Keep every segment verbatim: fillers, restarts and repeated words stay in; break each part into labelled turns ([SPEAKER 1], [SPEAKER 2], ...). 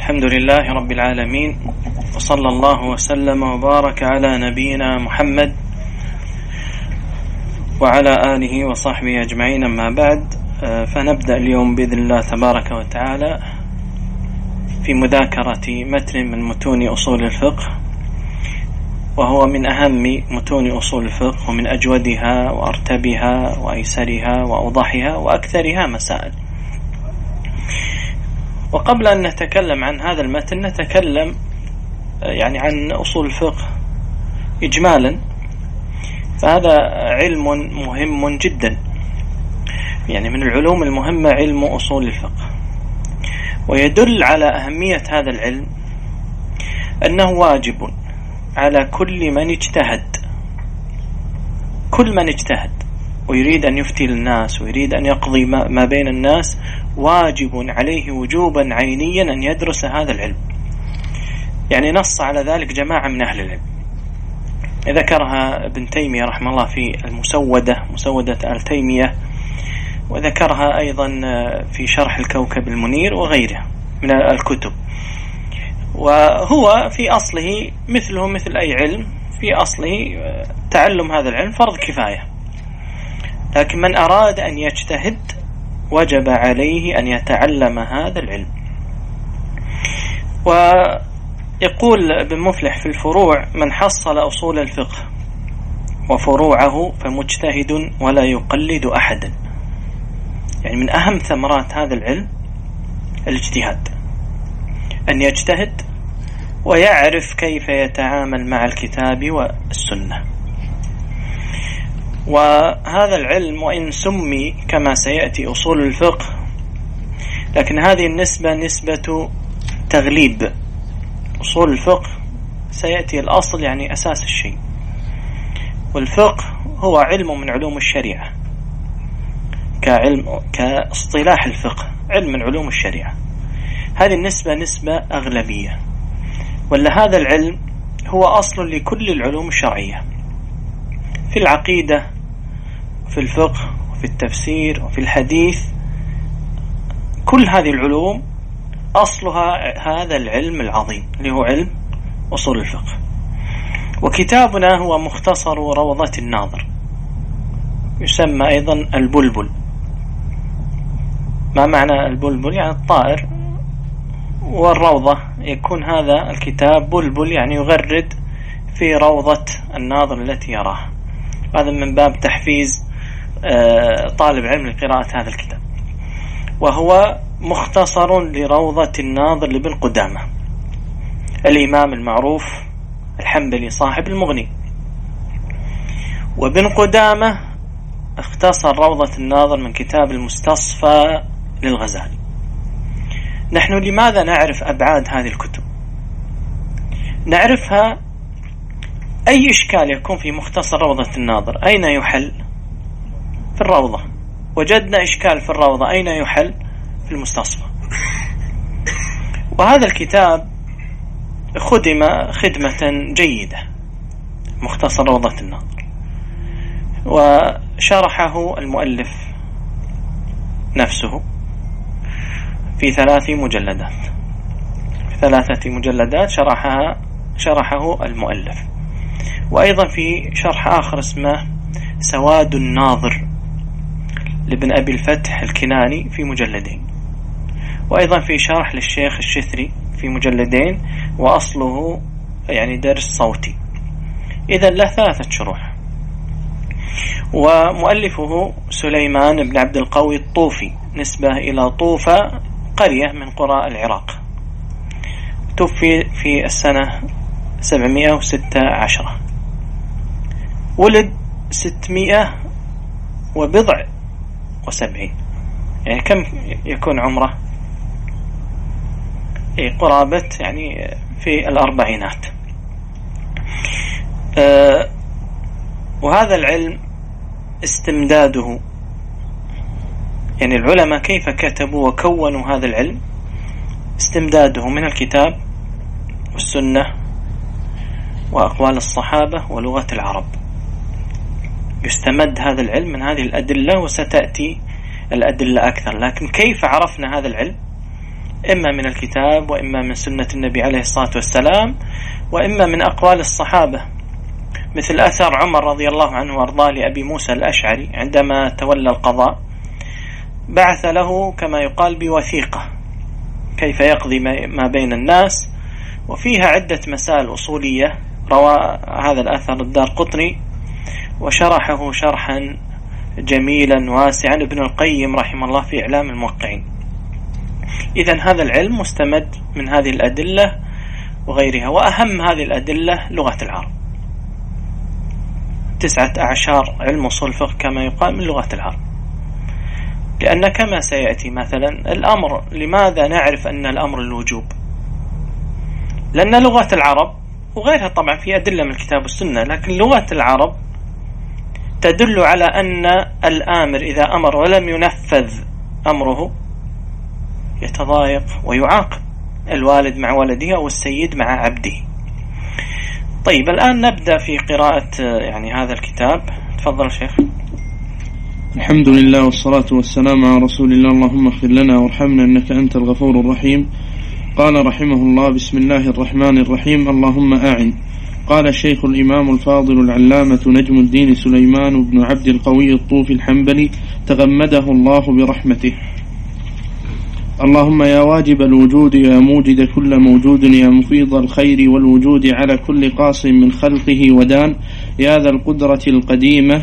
[SPEAKER 1] الحمد لله رب العالمين، وصلى الله وسلم وبارك على نبينا محمد وعلى آله وصحبه أجمعين. أما بعد، فنبدأ اليوم بإذن الله تبارك وتعالى في مذاكرة متن من متون أصول الفقه، وهو من أهم متون أصول الفقه ومن أجودها وأرتبها وأيسرها وأوضحها وأكثرها مسائل. وقبل أن نتكلم عن هذا المتن نتكلم يعني عن أصول الفقه إجمالا، فهذا علم مهم جدا، يعني من العلوم المهمة علم أصول الفقه. ويدل على أهمية هذا العلم أنه واجب على كل من اجتهد، كل من اجتهد ويريد أن يفتي للناس ويريد أن يقضي ما بين الناس، واجب عليه وجوبا عينيا أن يدرس هذا العلم. يعني نص على ذلك جماعة من أهل العلم، ذكرها ابن تيمية رحمه الله في المسودة، مسودة آل تيمية، وذكرها أيضا في شرح الكوكب المنير وغيرها من الكتب. وهو في أصله مثله مثل أي علم، في أصله تعلم هذا العلم فرض كفاية، لكن من أراد أن يجتهد وجب عليه أن يتعلم هذا العلم. ويقول ابن مفلح في الفروع: من حصل أصول الفقه وفروعه فمجتهد ولا يقلد أحدا. يعني من أهم ثمرات هذا العلم الاجتهاد، أن يجتهد ويعرف كيف يتعامل مع الكتاب والسنة. وهذا العلم وإن سمي كما سيأتي أصول الفقه، لكن هذه النسبة نسبة تغليب. أصول الفقه سيأتي الأصل، يعني أساس الشيء، والفقه هو علم من علوم الشريعة، كعلم كاصطلاح الفقه علم من علوم الشريعة. هذه النسبة نسبة أغلبية، ولا هذا العلم هو أصل لكل العلوم الشرعية، في العقيدة، في الفقه، وفي التفسير، وفي الحديث. كل هذه العلوم أصلها هذا العلم العظيم اللي هو علم أصول الفقه. وكتابنا هو مختصر روضة الناظر، يسمى أيضا البلبل. ما معنى البلبل؟ يعني الطائر، والروضة يكون هذا الكتاب بلبل، يعني يغرد في روضة الناظر التي يراها. هذا من باب تحفيز طالب علم لقراءة هذا الكتاب. وهو مختصر لروضة الناظر لابن قدامة، الإمام المعروف الحنبلي صاحب المغني. وابن قدامة اختصر روضة الناظر من كتاب المستصفى للغزالي. نحن لماذا نعرف أبعاد هذه الكتب؟ نعرفها. أي إشكال يكون في مختصر روضة الناظر أين يحل؟ في الروضة. وجدنا إشكال في الروضة أين يحل؟ في المستصفى. وهذا الكتاب خدم خدمة جيدة، مختصر روضة الناظر، وشرحه المؤلف نفسه في ثلاث مجلدات، في ثلاثة مجلدات شرحها شرحه المؤلف. وأيضا في شرح آخر اسمه سواد الناظر لابن أبي الفتح الكناني في مجلدين. وأيضا في شرح للشيخ الشثري في مجلدين، وأصله يعني درس صوتي. إذن له ثلاثة شروح. ومؤلفه سليمان بن عبد القوي الطوفي، نسبة إلى طوفة، قرية من قرى العراق. توفي في السنة سبعمائة وستة عشر، ولد ستمائة وبضع وسبعين. يعني كم يكون عمره؟ إيه، قرابة يعني في الأربعينات. أه وهذا العلم استمداده، يعني العلماء كيف كتبوا وكونوا هذا العلم، استمداده من الكتاب والسنة وأقوال الصحابة ولغة العرب. يستمد هذا العلم من هذه الأدلة، وستأتي الأدلة أكثر. لكن كيف عرفنا هذا العلم؟ إما من الكتاب وإما من سنة النبي عليه الصلاة والسلام وإما من أقوال الصحابة، مثل أثر عمر رضي الله عنه وارضاه لأبي موسى الأشعري عندما تولى القضاء، بعث له كما يقال بوثيقة كيف يقضي ما بين الناس، وفيها عدة مسائل أصولية. روى هذا الأثر الدارقطني وشرحه شرحا جميلا واسعا ابن القيم رحمه الله في إعلام الموقعين. إذن هذا العلم مستمد من هذه الأدلة وغيرها، وأهم هذه الأدلة لغة العرب، تسعة أعشار علم أصول الفقه كما يقال من لغة العرب. لأن كما سيأتي مثلا الأمر، لماذا نعرف أن الأمر الوجوب؟ لأن لغة العرب وغيرها طبعا في أدلة من الكتاب والسنة، لكن لغة العرب تدل على أن الآمر إذا أمر ولم ينفذ أمره يتضايق ويعاقب، الوالد مع ولده أو السيد مع عبده. طيب الآن نبدأ في قراءة يعني هذا الكتاب. تفضل شيخ.
[SPEAKER 2] الحمد لله والصلاة والسلام على رسول الله. اللهم اغفر لنا وارحمنا إنك أنت الغفور الرحيم. قال رحمه الله: بسم الله الرحمن الرحيم. اللهم أعن. قال الشيخ الإمام الفاضل العلامة نجم الدين سليمان بن عبد القوي الطوفي الحنبلي تغمده الله برحمته. اللهم يا واجب الوجود، يا موجد كل موجود، يا مفيض الخير والوجود على كل قاص من خلقه ودان، يا ذا القدرة القديمة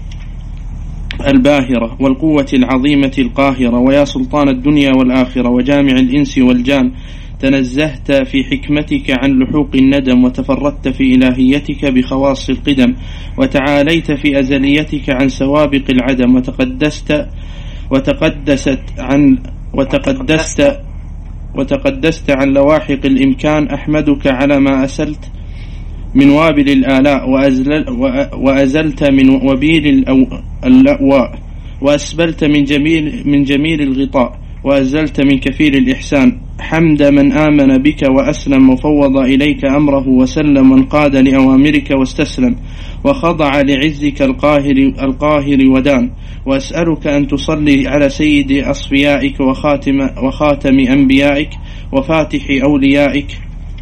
[SPEAKER 2] الباهرة والقوة العظيمة القاهرة، ويا سلطان الدنيا والآخرة وجامع الإنس والجان، تنزهت في حكمتك عن لحوق الندم، وتفردت في إلهيتك بخواص القدم، وتعاليت في أزليتك عن سوابق العدم، وتقدست وتقدست عن وتقدست وتقدست عن لواحق الإمكان. أحمدك على ما أسلت من وابل الآلاء، وأزلت من وبيل اللأواء، وأسبلت من جميل من جميل الغطاء، وأزلت من كفيل الإحسان. حمد من آمن بك وأسلم، وفوض إليك أمره وسلم، وانقاد لأوامرك واستسلم، وخضع لعزك القاهر القاهر ودان. وأسألك أن تصلي على سيد أصفيائك وخاتم, وخاتم أنبيائك وفاتح أوليائك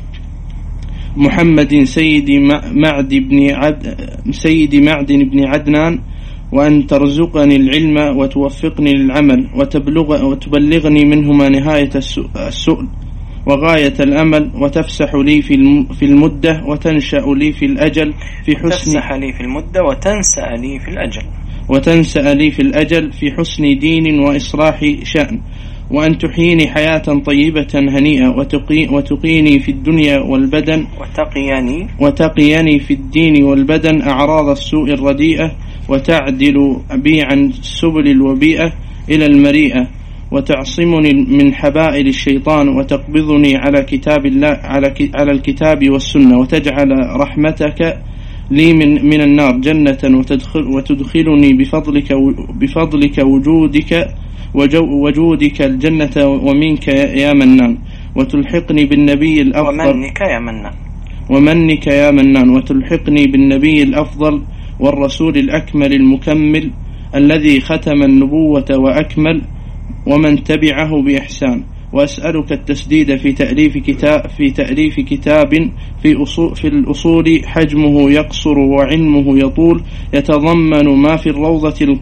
[SPEAKER 2] محمد سيد معد بن عد سيد معدن بن عدنان، وأن ترزقني العلم وتوفقني للعمل، وتبلغ وتبلغني منهما نهاية السؤل وغاية الأمل، وتفسح لي في المدة وتنشأ لي في الأجل في حسن
[SPEAKER 1] تفسح لي في المدة وتنسأ لي في الأجل
[SPEAKER 2] وتنسأ لي في الأجل في حسن دين وإصلاح شأن، وأن تحييني حياة طيبة هنيئة، وتقي وتقيني في الدنيا والبدن
[SPEAKER 1] وتقيني
[SPEAKER 2] وتقيني في الدين والبدن أعراض السوء الرديئة، وتعدل بي عن سبل الوبيئة إلى المريئة، وتعصمني من حبائل الشيطان، وتقبضني على كتاب الله على على الكتاب والسنة، وتجعل رحمتك لي من من النار جنة، وتدخل وتدخلني بفضلك بفضلك وجودك وجودك الجنة ومنك يا منان، وتلحقني بالنبي الأفضل
[SPEAKER 1] ومنك يا منان
[SPEAKER 2] ومنك يا منان وتلحقني بالنبي الأفضل والرسول الأكمل المكمل الذي ختم النبوة وأكمل، ومن تبعه بإحسان. وأسألك التسديد في تأليف كتاب في تأليف كتاب في أصول في الأصول حجمه يقصر وعلمه يطول، يتضمن ما في الروضة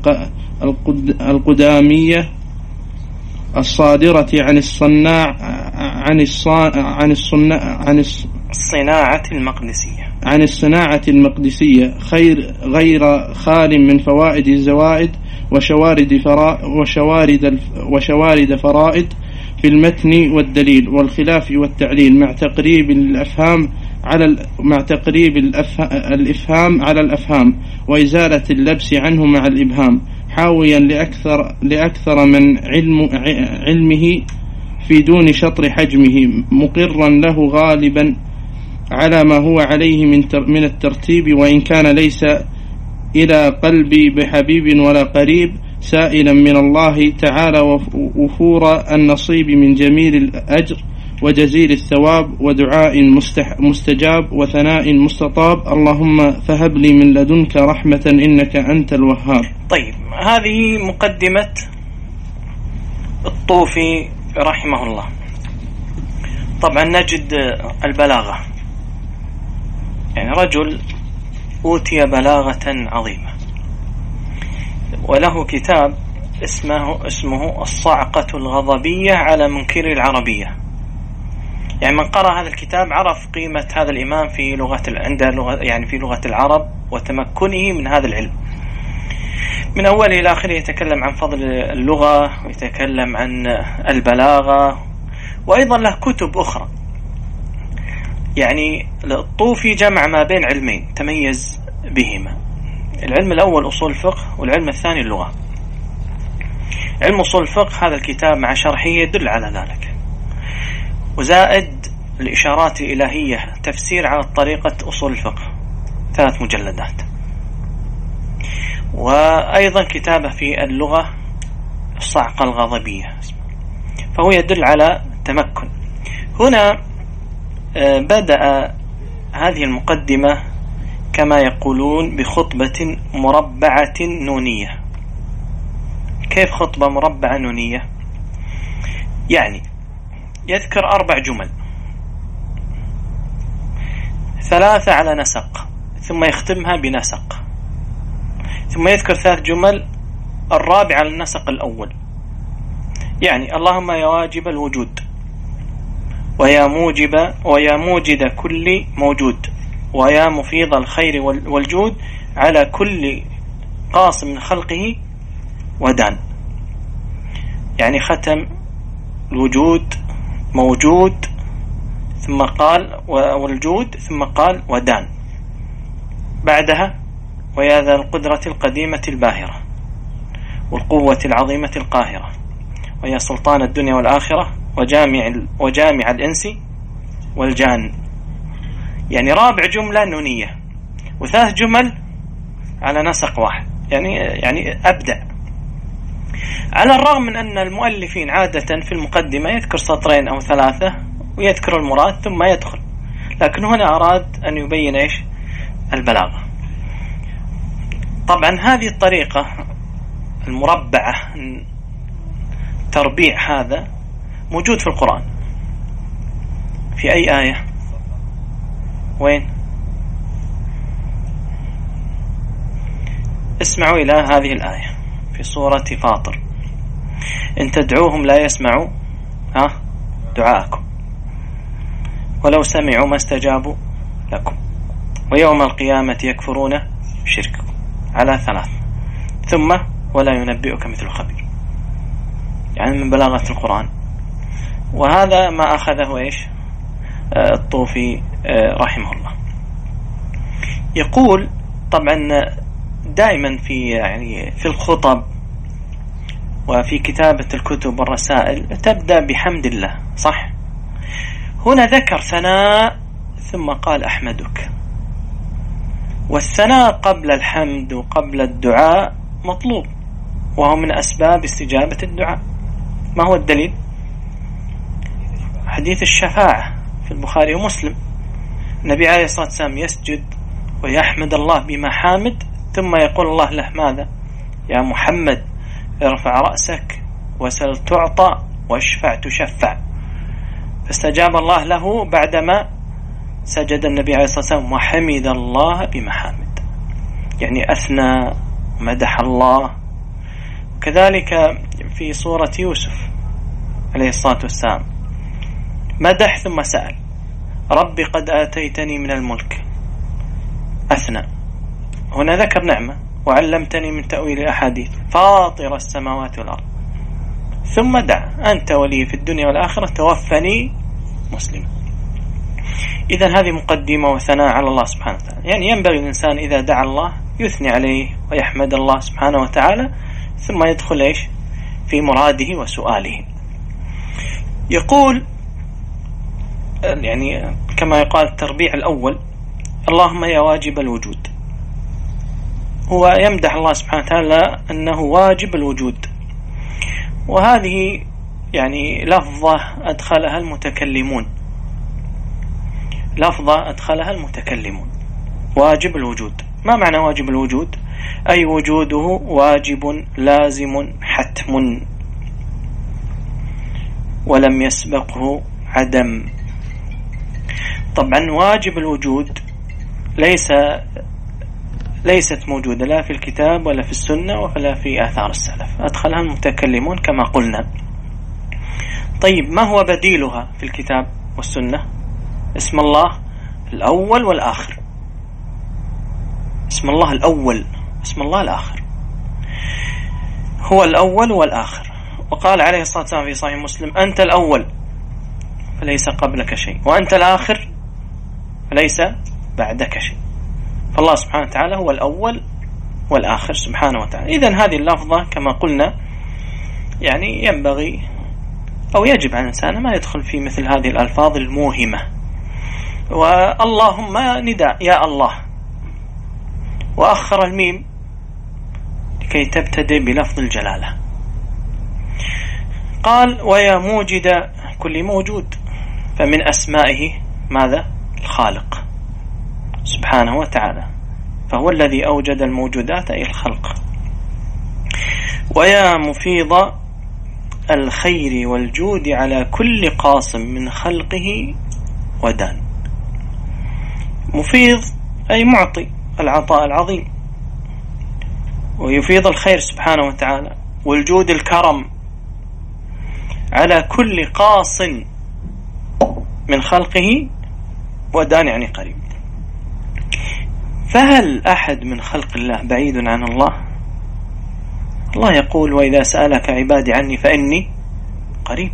[SPEAKER 2] القدامية الصادرة عن الصناع عن الصان عن الصناع عن
[SPEAKER 1] الصناعة المقدسية
[SPEAKER 2] عن الصناعة المقدسية خير غير خال من فوائد الزوائد وشوارد فرا وشوارد وشوارد فرائد في المتن والدليل والخلاف والتعليل، مع تقريب الأفهام على مع تقريب الإفهام على الأفهام، وإزالة اللبس عنه مع الإبهام، حاويا لأكثر لأكثر من علم علمه في دون شطر حجمه، مقرا له غالبا على ما هو عليه من من الترتيب، وإن كان ليس إلى قلبي بحبيب ولا قريب، سائلا من الله تعالى وفور النصيب من جميل الأجر وجزيل الثواب، ودعاء مستجاب وثناء مستطاب. اللهم فهب لي من لدنك رحمة إنك أنت الوهاب.
[SPEAKER 1] طيب، هذه مقدمة الطوفي رحمه الله. طبعا نجد البلاغة، يعني رجل أوتي بلاغة عظيمة، وله كتاب اسمه اسمه الصعقة الغضبية على منكر العربية. يعني من قرأ هذا الكتاب عرف قيمة هذا الإمام في لغة عنده لغة يعني في لغة العرب وتمكنه من هذا العلم من أوله إلى آخره. يتكلم عن فضل اللغة ويتكلم عن البلاغة، وأيضا له كتب أخرى. يعني الطوفي جمع ما بين علمين تميز بهما، العلم الأول أصول الفقه والعلم الثاني اللغة. علم أصول الفقه هذا الكتاب مع شرحه يدل على ذلك، وزائد الإشارات الإلهية تفسير على طريقة أصول الفقه ثلاث مجلدات، وأيضا كتابه في اللغة الصعقة الغضبية، فهو يدل على تمكن. هنا بدأ هذه المقدمة كما يقولون بخطبة مربعة نونية. كيف خطبة مربعة نونية؟ يعني يذكر أربع جمل، ثلاثة على نسق ثم يختمها بنسق، ثم يذكر ثلاث جمل الرابع على النسق الأول. يعني اللهم يا واجب الوجود، ويا موجب ويا موجد كل موجود، ويا مفيض الخير والجود على كل قاص من خلقه ودان. يعني ختم الوجود موجود ثم قال والجود ثم قال ودان، بعدها ويا ذا القدرة القديمة الباهرة والقوة العظيمة القاهرة، ويا سلطان الدنيا والآخرة وجامع وجامع الإنس والجان. يعني رابع جملة نونية وثلاث جمل على نسق واحد، يعني يعني أبدع. على الرغم من أن المؤلفين عادة في المقدمة يذكر سطرين أو ثلاثة ويذكر المراد ثم يدخل، لكن هنا أراد أن يبين إيش؟ البلاغة. طبعا هذه الطريقة المربعة تربيع هذا موجود في القرآن. في أي آية؟ وين؟ اسمعوا إلى هذه الآية في سورة فاطر: إن تدعوهم لا يسمعوا ها دعاءكم ولو سمعوا ما استجابوا لكم ويوم القيامة يكفرون بشرككم، على ثلاث، ثم ولا ينبئك مثل خبير. يعني من بلاغة القرآن. وهذا ما أخذه إيش؟ الطوفي رحمه الله. يقول طبعا دائما في يعني في الخطب وفي كتابة الكتب والرسائل تبدأ بحمد الله، صح؟ هنا ذكر ثناء ثم قال أحمدك، والثناء قبل الحمد وقبل الدعاء مطلوب، وهو من أسباب استجابة الدعاء. ما هو الدليل؟ حديث الشفاعة في البخاري ومسلم، النبي عليه الصلاة والسلام يسجد ويحمد الله بمحامد ثم يقول الله له ماذا؟ يا محمد ارفع رأسك وسل تعطى واشفع تشفع. فاستجاب الله له بعدما سجد النبي عليه الصلاة والسلام وحمد الله بمحامد، يعني أثنى مدح الله. كذلك في سورة يوسف عليه الصلاة والسلام مدح ثم سأل: ربي قد آتيتني من الملك، أثنى. هنا ذكر نعمة: وعلمتني من تأويل الأحاديث فاطر السماوات والأرض، ثم دعا: أنت ولي في الدنيا والآخرة توفني مسلم. إذن هذه مقدمة وثناء على الله سبحانه وتعالى. يعني ينبغي الإنسان إذا دعا الله يثني عليه ويحمد الله سبحانه وتعالى، ثم يدخل إيش؟ في مراده وسؤاله. يقول يعني كما يقال التربيع الأول: اللهم يا واجب الوجود. هو يمدح الله سبحانه وتعالى أنه واجب الوجود، وهذه يعني لفظة أدخلها المتكلمون، لفظة أدخلها المتكلمون واجب الوجود. ما معنى واجب الوجود؟ أي وجوده واجب لازم حتم ولم يسبقه عدم طبعا واجب الوجود ليس ليست موجودة لا في الكتاب ولا في السنة ولا في آثار السلف، أدخلها المتكلمون كما قلنا. طيب ما هو بديلها في الكتاب والسنة؟ اسم الله الأول والآخر، اسم الله الأول، اسم الله الآخر، هو الأول والآخر. وقال عليه الصلاة والسلام في صحيح مسلم: أنت الأول فليس قبلك شيء، وأنت الآخر فليس بعدك شيء. فالله سبحانه وتعالى هو الأول والآخر سبحانه وتعالى. إذن هذه اللفظة كما قلنا يعني ينبغي أو يجب على الإنسان ما يدخل في مثل هذه الألفاظ الموهمة. واللهم نداء يا الله، وأخر الميم لكي تبتدئ بلفظ الجلالة. قال: ويا موجد كل موجود، فمن أسمائه ماذا؟ الخالق سبحانه وتعالى، فهو الذي أوجد الموجودات أي الخلق. ويا مفيض الخير والجود على كل قاصم من خلقه ودان. مفيض أي معطي العطاء العظيم، ويفيض الخير سبحانه وتعالى، والجود الكرم على كل قاص من خلقه ودان يعني قريب. فهل أحد من خلق الله بعيد عن الله؟ الله يقول: وإذا سألك عبادي عني فإني قريب،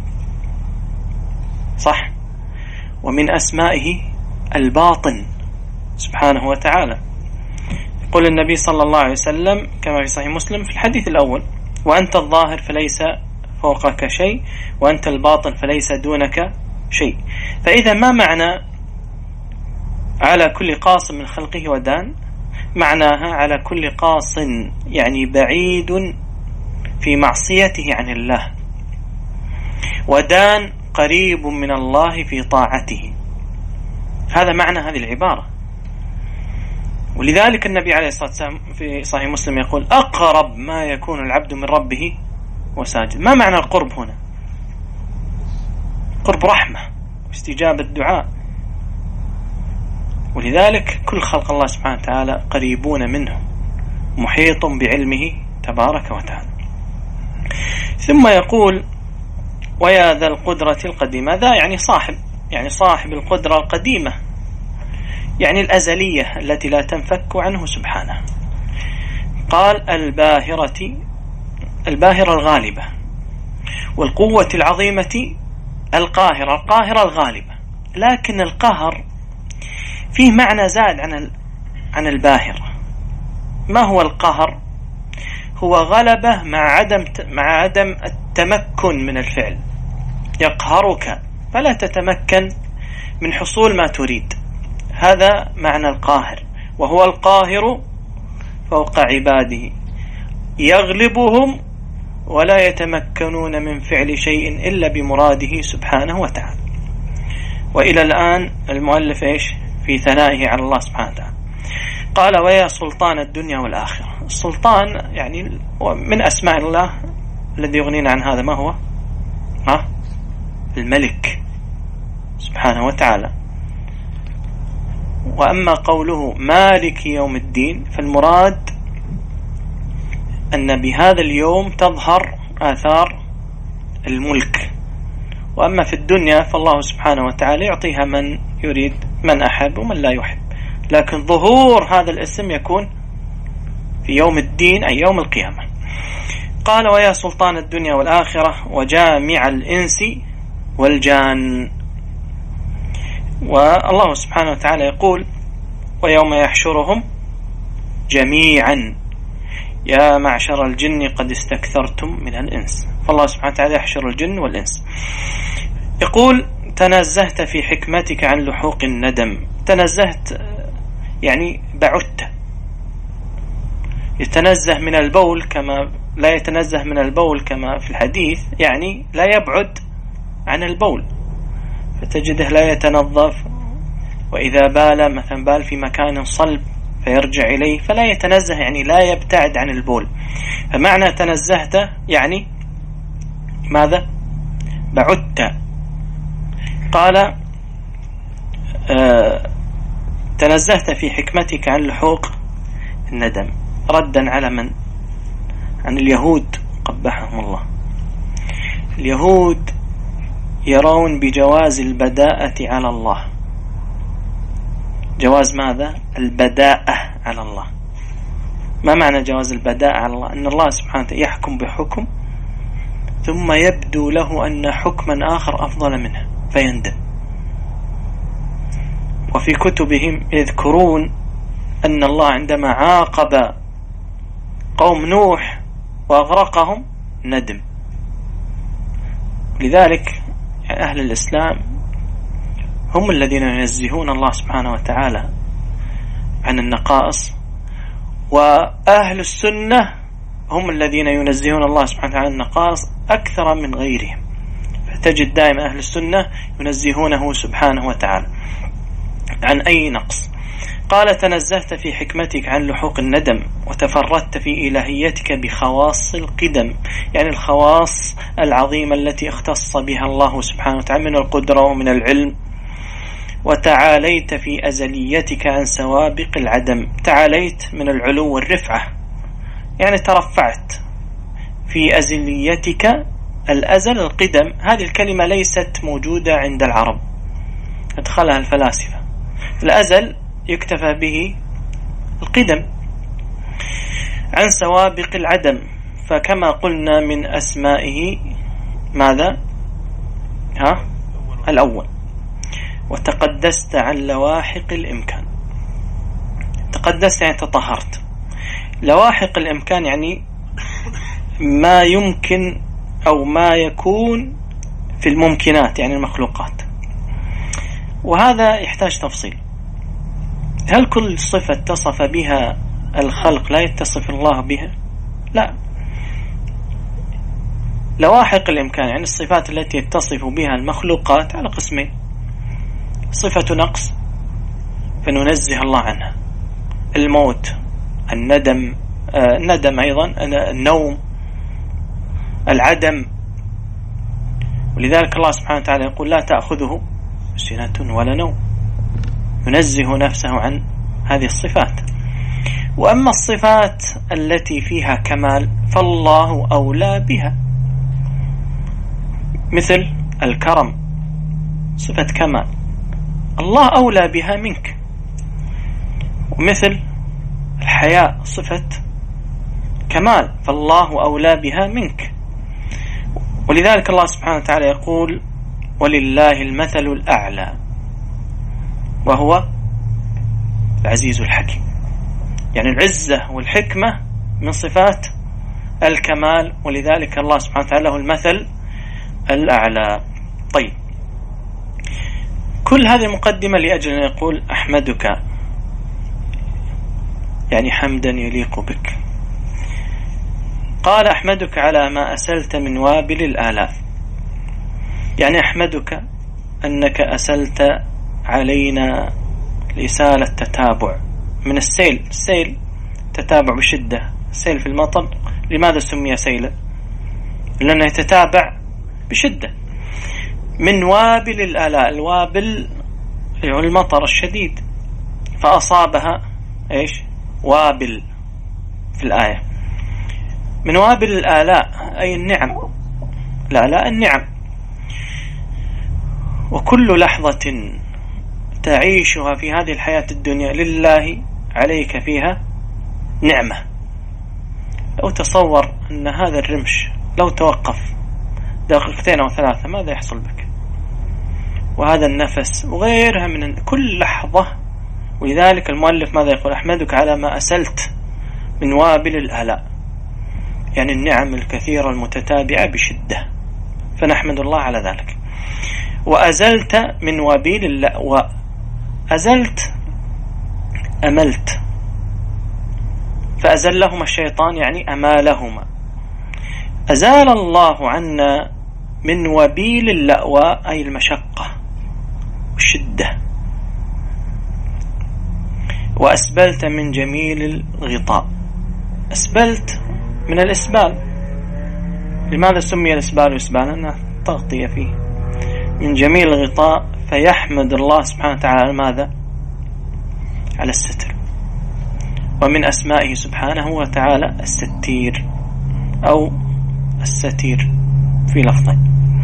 [SPEAKER 1] صح. ومن أسمائه الباطن سبحانه وتعالى. يقول النبي صلى الله عليه وسلم كما في صحيح مسلم في الحديث الأول: وأنت الظاهر فليس فوقك شيء، وأنت الباطن فليس دونك شيء. فإذا ما معنى على كل قاص من خلقه ودان؟ معناها على كل قاص يعني بعيد في معصيته عن الله، ودان قريب من الله في طاعته. هذا معنى هذه العبارة. ولذلك النبي عليه الصلاة والسلام في صحيح مسلم يقول: أقرب ما يكون العبد من ربه وساجد. ما معنى القرب هنا؟ قرب رحمة واستجابة الدعاء. ولذلك كل خلق الله سبحانه وتعالى قريبون منه، محيط بعلمه تبارك وتعالى. ثم يقول: ويا ذا القدرة القديمة. ذا يعني صاحب، يعني صاحب القدرة القديمة، يعني الأزلية التي لا تنفك عنه سبحانه. قال: الباهرة، الباهرة الغالبة، والقوة العظيمة القاهرة، القاهرة الغالبة. لكن القهر فيه معنى زاد عن عن الباهرة. ما هو القهر؟ هو غلبة مع عدم مع عدم التمكن من الفعل، يقهرك فلا تتمكن من حصول ما تريد. هذا معنى القاهر. وهو القاهر فوق عباده، يغلبهم ولا يتمكنون من فعل شيء إلا بمراده سبحانه وتعالى. وإلى الآن المؤلف إيش في ثنائه على الله سبحانه وتعالى؟ قال: ويا سلطان الدنيا والآخرة. السلطان يعني من أسماء الله الذي يغنينا عن هذا. ما هو؟ ها؟ الملك سبحانه وتعالى. وأما قوله مالك يوم الدين فالمراد أن بهذا اليوم تظهر آثار الملك. وأما في الدنيا فالله سبحانه وتعالى يعطيها من يريد، من أحب ومن لا يحب، لكن ظهور هذا الاسم يكون في يوم الدين أي يوم القيامة. قال: ويا سلطان الدنيا والآخرة وجامع الإنس والجان. والله سبحانه وتعالى يقول: ويوم يحشرهم جميعا يا معشر الجن قد استكثرتم من الإنس. فالله سبحانه وتعالى يحشر الجن والإنس. يقول: تنزهت في حكمتك عن لحوق الندم. تنزهت يعني بعدت. يتنزه من البول كما لا يتنزه من البول كما في الحديث، يعني لا يبعد عن البول، فتجده لا يتنظف. وإذا بال مثلا بال في مكان صلب فيرجع إليه، فلا يتنزه يعني لا يبتعد عن البول. فمعنى تنزهت يعني ماذا؟ بعدت. قال: تنزهت في حكمتك عن لحوق الندم، ردا على من؟ عن اليهود قبحهم الله. اليهود يرون بجواز البداءة على الله. جواز ماذا؟ البداءة على الله. ما معنى جواز البداءة على الله؟ أن الله سبحانه وتعالى يحكم بحكم ثم يبدو له أن حكما آخر أفضل منه فيندم. وفي كتبهم يذكرون أن الله عندما عاقب قوم نوح وأغرقهم ندم. لذلك أهل الإسلام هم الذين ينزهون الله سبحانه وتعالى عن النقائص، وأهل السنة هم الذين ينزهون الله سبحانه وتعالى عن النقائص أكثر من غيرهم. فتجد دائما أهل السنة ينزهونه سبحانه وتعالى عن أي نقص. قال تنزهت في حكمتك عن لحوق الندم وتفردت في إلهيتك بخواص القدم، يعني الخواص العظيمة التي اختص بها الله سبحانه وتعالى من القدرة ومن العلم. وتعاليت في أزليتك عن سوابق العدم، تعاليت من العلو والرفعة، يعني ترفعت في أزليتك. الأزل القدم، هذه الكلمة ليست موجودة عند العرب، أدخلها الفلاسفة. الأزل يكتفى به القدم. عن سوابق العدم، فكما قلنا من أسمائه ماذا؟ ها؟ الأول. وتقدست عن لواحق الإمكان. تقدست يعني تطهرت. لواحق الإمكان يعني ما يمكن أو ما يكون في الممكنات، يعني المخلوقات. وهذا يحتاج تفصيل. هل كل صفة اتصف بها الخلق لا يتصف الله بها؟ لا. لواحق الإمكان يعني الصفات التي يتصف بها المخلوقات على قسمين: صفة نقص فننزه الله عنها، الموت، الندم، آه الندم أيضا، النوم، العدم. ولذلك الله سبحانه وتعالى يقول لا تأخذه سنة ولا نوم، ينزه نفسه عن هذه الصفات. وأما الصفات التي فيها كمال فالله أولى بها، مثل الكرم صفة كمال، الله أولى بها منك. ومثل الحياء صفة كمال فالله أولى بها منك. ولذلك الله سبحانه وتعالى يقول ولله المثل الأعلى وهو العزيز الحكيم، يعني العزة والحكمة من صفات الكمال، ولذلك الله سبحانه وتعالى له المثل الأعلى. طيب، كل هذه مقدمة لأجل أن يقول أحمدك، يعني حمدا يليق بك. قال أحمدك على ما أسلت من وابل الآلاف، يعني أحمدك أنك أسلت علينا لإسالة تتابع من السيل. السيل تتابع بشدة، السيل في المطر لماذا سمي سيلا؟ لأنه يتتابع بشدة. من وابل الآلاء، الوابل يعني المطر الشديد، فأصابها إيش؟ وابل في الآية. من وابل الآلاء أي النعم، الآلاء النعم. وكل لحظة تعيشها في هذه الحياة الدنيا لله عليك فيها نعمة. لو تصور أن هذا الرمش لو توقف دقيقتين أو ثلاثة ماذا يحصل بك؟ وهذا النفس وغيرها من كل لحظة. ولذلك المؤلف ماذا يقول؟ أحمدك على ما أسلت من وابل الآلاء، يعني النعم الكثيرة المتتابعة بشدة، فنحمد الله على ذلك. وأزلت من وابيل الله، وأزلت أملت، فأزلهما الشيطان يعني أمالهما. أزال الله عنا من وبيل اللأوى أي المشقة والشدة. وأسبلت من جميل الغطاء، أسبلت من الإسبال. لماذا سمي الإسبال إسبالا؟ تغطية فيه. من جميل الغطاء فيحمد الله سبحانه وتعالى على ماذا؟ على الستر. ومن أسمائه سبحانه وتعالى الستير أو الستير في لفظين.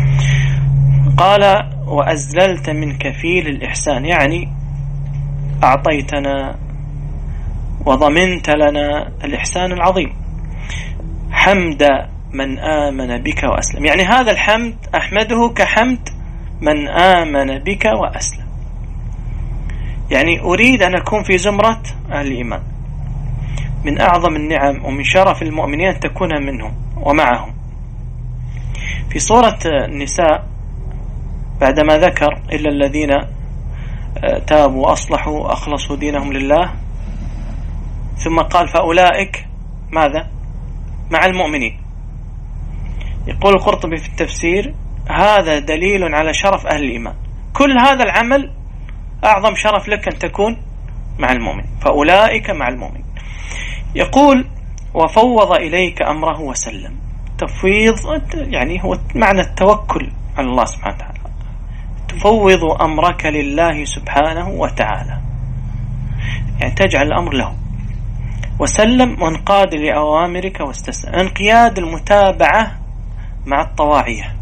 [SPEAKER 1] قال وأزللت من كفيل الإحسان، يعني أعطيتنا وضمنت لنا الإحسان العظيم، حمد من آمن بك وأسلم، يعني هذا الحمد أحمده كحمد من آمن بك وأسلم، يعني أريد أن أكون في زمرة أهل الإيمان. من أعظم النعم ومن شرف المؤمنين أن تكون منهم ومعهم. في سورة النساء بعدما ذكر إلا الذين تابوا وأصلحوا وأخلصوا دينهم لله، ثم قال فأولئك ماذا؟ مع المؤمنين. يقول القرطبي في التفسير هذا دليل على شرف أهل الإيمان، كل هذا العمل أعظم شرف لك أن تكون مع المؤمن، فأولئك مع المؤمن. يقول وفوض إليك أمره وسلم، تفويض يعني هو معنى التوكل على الله سبحانه وتعالى، تفوض أمرك لله سبحانه وتعالى، يعني تجعل الأمر له. وسلم وانقاد لأوامرك واستسلم، انقياد المتابعة مع الطواعية.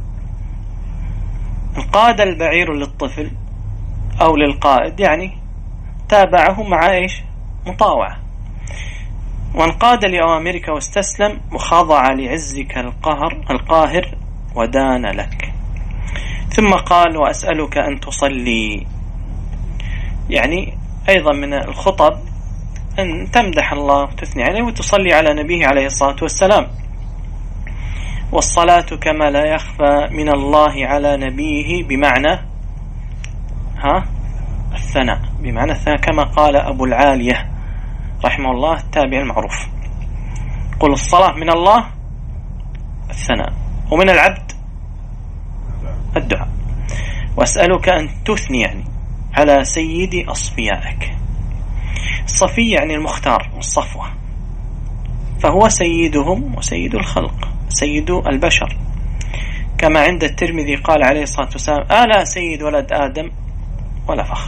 [SPEAKER 1] انقاد البعير للطفل أو للقائد، يعني تابعه مع إيش؟ مطاوعة. وانقاد لأوامرك واستسلم وخضع لعزك القهر القاهر ودان لك. ثم قال وأسألك أن تصلي، يعني أيضا من الخطب أن تمدح الله وتثني عليه وتصلي على نبيه عليه الصلاة والسلام. والصلاة كما لا يخفى من الله على نبيه بمعنى ها الثناء، بمعنى الثناء كما قال أبو العالية رحمه الله التابع المعروف، قل الصلاة من الله الثناء ومن العبد الدعاء. وأسألك أن تثني يعني على سيد أصفيائك. الصفي يعني المختار والصفوة، فهو سيدهم وسيد الخلق، سيد البشر، كما عند الترمذي قال عليه الصلاة والسلام ألا سيد ولد آدم ولا فخر.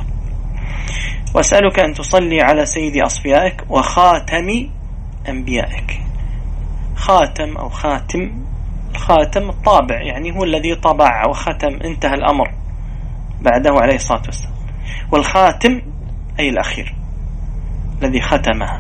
[SPEAKER 1] وأسألك أن تصلي على سيد أصفيائك وخاتم أنبيائك. خاتم أو خاتم، الخاتم الطابع، يعني هو الذي طبع وختم، انتهى الأمر بعده عليه الصلاة والسلام. والخاتم أي الأخير الذي ختمها.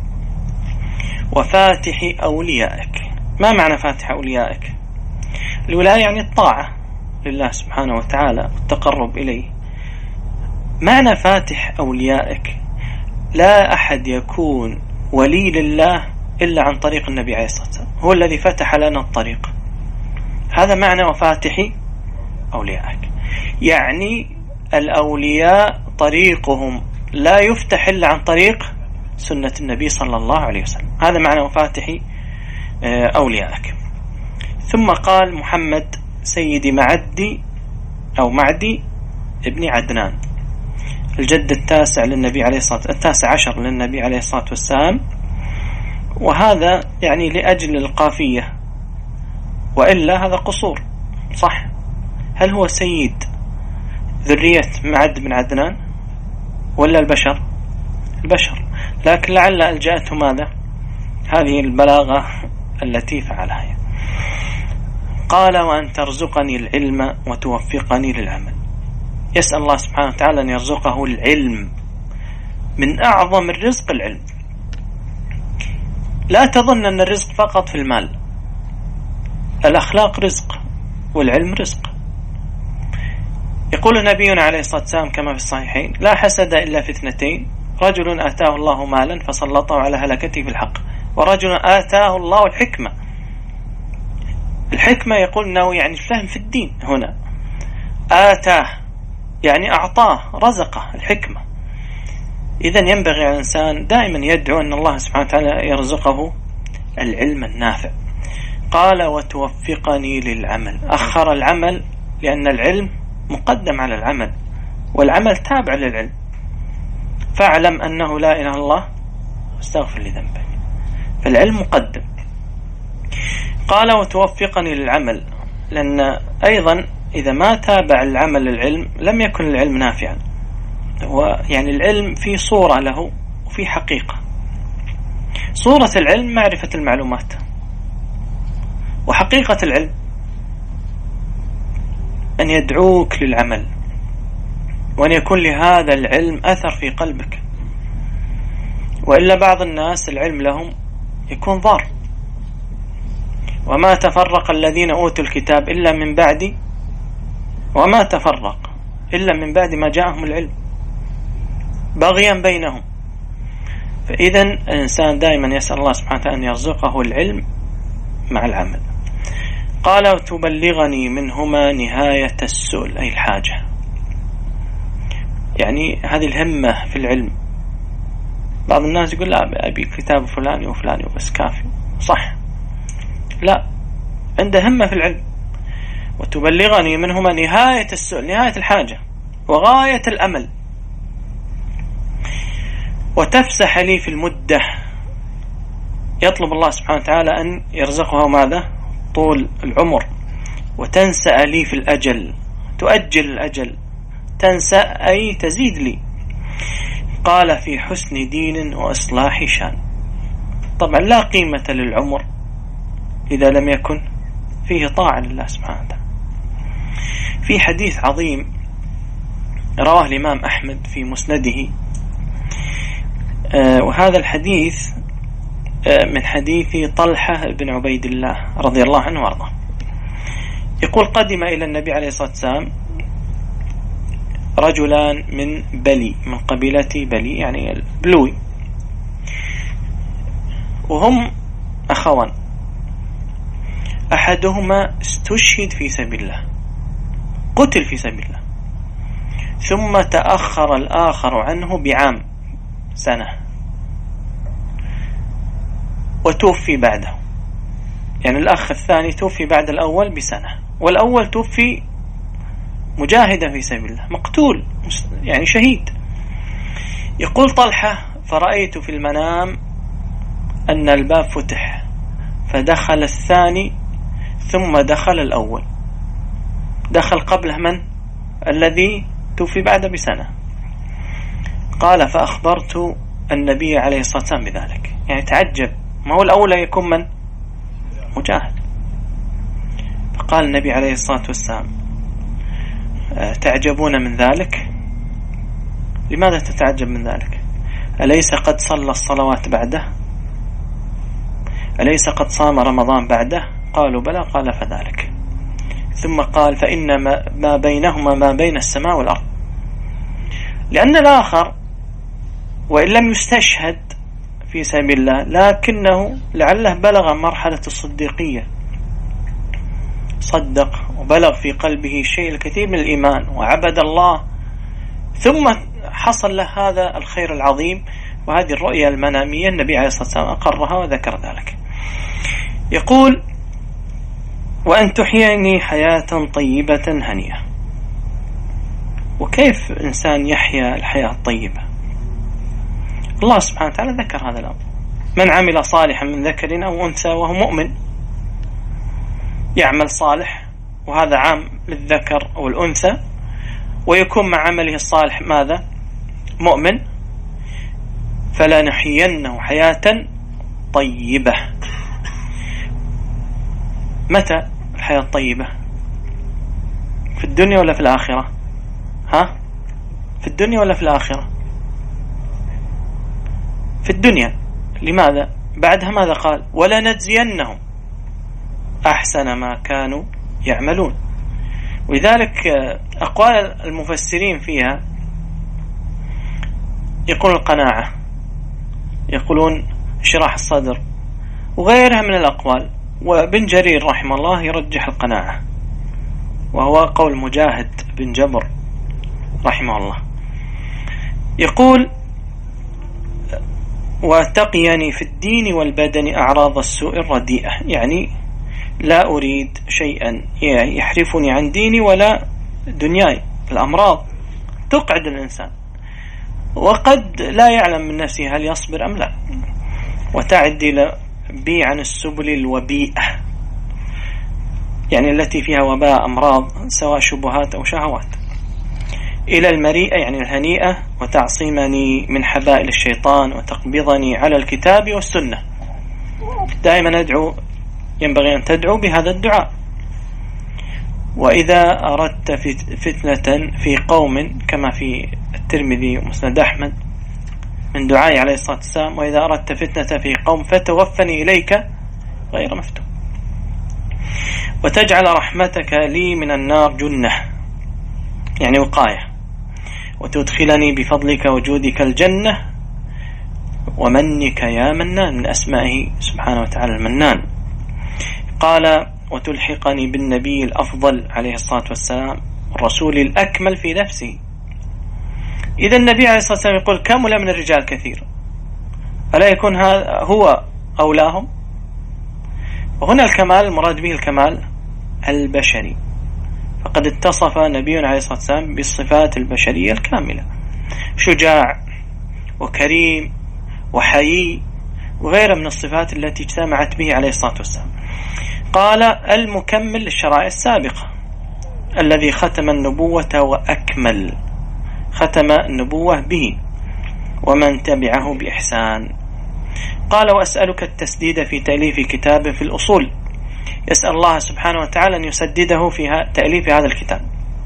[SPEAKER 1] وفاتح أوليائك. ما معنى فاتح أوليائك؟ الولاية يعني الطاعة لله سبحانه وتعالى والتقرب إليه. معنى فاتح أوليائك لا أحد يكون ولي لله إلا عن طريق النبي عليه الصلاة والسلام، هو الذي فتح لنا الطريق. هذا معنى وفاتح أوليائك، يعني الأولياء طريقهم لا يفتح إلا عن طريق سنة النبي صلى الله عليه وسلم. هذا معنى وفاتح أوليائك. ثم قال محمد سيد معدي أو معدي ابن عدنان، الجد التاسع للنبي عليه الصلاة التاسع عشر للنبي عليه الصلاة والسلام. وهذا يعني لأجل القافية، وإلا هذا قصور صح. هل هو سيد ذرية معد بن عدنان ولا البشر؟ البشر، لكن لعل ألجأته ماذا؟ هذه البلاغة التي فعلها. قال وأن ترزقني العلم وتوفقني للعمل. يسأل الله سبحانه وتعالى أن يرزقه العلم، من أعظم الرزق العلم. لا تظن أن الرزق فقط في المال، الأخلاق رزق والعلم رزق. يقول نبينا عليه الصلاة والسلام كما في الصحيحين لا حسد إلا في اثنتين، رجل آتاه الله مالا فسلطه على هلكته في الحق، ورجل آتاه الله الحكمة. الحكمة يقول أنه يعني الفهم في الدين، هنا آتاه يعني أعطاه رزقه الحكمة. إذن ينبغي على الإنسان دائما يدعو أن الله سبحانه وتعالى يرزقه العلم النافع. قال وتوفقني للعمل، أخر العمل لأن العلم مقدم على العمل، والعمل تابع للعلم. فاعلم أنه لا إله إلا الله واستغفر لذنبك، فالعلم مقدم. قال وتوفقني للعمل، لأن أيضا إذا ما تابع العمل العلم لم يكن العلم نافعا. هو يعني العلم في صورة له وفي حقيقة. صورة العلم معرفة المعلومات، وحقيقة العلم أن يدعوك للعمل، وأن يكون لهذا العلم أثر في قلبك. وإلا بعض الناس العلم لهم يكون ضار. وما تفرق الذين أوتوا الكتاب إلا من بعد وما تفرق إلا من بعد ما جاءهم العلم بغيا بينهم. فإذا الإنسان دائما يسأل الله سبحانه وتعالى أن يرزقه العلم مع العمل. قال وتبلغني منهما نهاية السؤل، أي الحاجة، يعني هذه الهمة في العلم. بعض الناس يقول لا أبي كتاب فلاني وفلاني وبس كافي، صح، لا، عنده همة في العلم. وتبلغني منهما نهاية السؤل، نهاية الحاجة وغاية الأمل، وتفسح لي في المدة. يطلب الله سبحانه وتعالى أن يرزقه ماذا؟ طول العمر. وتنسأ لي في الأجل، تؤجل الأجل، تنسى أي تزيد لي. قال في حسن دين وإصلاح شان. طبعا لا قيمة للعمر إذا لم يكن فيه طاعة لله سبحانه وتعالى. في حديث عظيم رواه الإمام أحمد في مسنده، آه وهذا الحديث آه من حديث طلحة بن عبيد الله رضي الله عنه وارضاه. يقول قدم إلى النبي عليه الصلاة والسلام رجلان من بلي، من قبيلة بلي يعني البلوي، وهم أخوان. أحدهما استشهد في سبيل الله، قتل في سبيل الله، ثم تأخر الآخر عنه بعام، سنة، وتوفي بعده. يعني الأخ الثاني توفي بعد الأول بسنة، والأول توفي مجاهدا في سبيل الله، مقتول يعني شهيد. يقول طلحة فرأيت في المنام أن الباب فتح، فدخل الثاني ثم دخل الأول، دخل قبله من؟ الذي توفي بعد بسنة. قال فأخبرت النبي عليه الصلاة والسلام بذلك، يعني تعجب، ما هو الأولى يكون من؟ مجاهد. فقال النبي عليه الصلاة والسلام تعجبون من ذلك؟ لماذا تتعجب من ذلك؟ أليس قد صلى الصلوات بعده؟ أليس قد صام رمضان بعده؟ قالوا بلى. قال فذلك. ثم قال فإن ما بينهما ما بين السماء والأرض. لأن الآخر وإن لم يستشهد في سبيل الله لكنه لعله بلغ مرحلة الصديقية، صدق وبلغ في قلبه شيء الكثير من الإيمان وعبد الله، ثم حصل له هذا الخير العظيم وهذه الرؤية المنامية. النبي عليه الصلاة والسلام أقرها وذكر ذلك. يقول وأن تحييني حياة طيبة هنية. وكيف إنسان يحيا الحياة الطيبة؟ الله سبحانه وتعالى ذكر هذا الأمر: من عمل صالحا من ذكر أو أنثى وهو مؤمن. يعمل صالح، وهذا عام للذكر أو الأنثى، ويكون مع عمله الصالح ماذا؟ مؤمن. فلا نحيينه حياة طيبة. متى الحياة الطيبة؟ في الدنيا ولا في الآخرة؟ ها؟ في الدنيا ولا في الآخرة؟ في الدنيا. لماذا؟ بعدها ماذا قال؟ ولا نجزينهم أحسن ما كانوا يعملون. ولذلك أقوال المفسرين فيها يقولون القناعة، يقولون شراح الصدر، وغيرها من الأقوال. وابن جرير رحمه الله يرجح القناعة، وهو قول مجاهد بن جبر رحمه الله. يقول وتقيني في الدين والبدن أعراض السوء الرديئة، يعني لا أريد شيئا يحرفني عن ديني ولا دنياي. الأمراض تقعد الإنسان، وقد لا يعلم من نفسه هل يصبر أم لا. وتعدل بي عن السبل الوبيئة، يعني التي فيها وباء أمراض سواء شبهات أو شهوات، إلى المريئة يعني الهنيئة، وتعصيمني من حبائل الشيطان، وتقبضني على الكتاب والسنة. دائما أدعو، ينبغي أن تدعو بهذا الدعاء. وإذا أردت فتنة في قوم، كما في الترمذي ومسند أحمد من دعائي عليه الصلاة والسلام: وإذا أردت فتنة في قوم فتوفني إليك غير مفتون، وتجعل رحمتك لي من النار جنة يعني وقاية، وتدخلني بفضلك وجودك الجنة ومنك يا منان، من أسمائه سبحانه وتعالى المنان. قال: وتلحقني بالنبي الأفضل عليه الصلاة والسلام، الرسول الأكمل في نفسه. إذا النبي عليه الصلاة والسلام يقول: كمل من الرجال كثير، ألا يكون هو أولاهم؟ وهنا الكمال المراد به الكمال البشري، فقد اتصف نبينا عليه الصلاة والسلام بالصفات البشرية الكاملة: شجاع وكريم وحيي وغيرها من الصفات التي اجتمعت به عليه الصلاة والسلام. قال: المكمل للشرائع السابقة، الذي ختم النبوة وأكمل، ختم النبوة به ومن تبعه بإحسان. قال: وأسألك التسديد في تأليف كتاب في الأصول، يسأل الله سبحانه وتعالى أن يسدده في تأليف هذا الكتاب.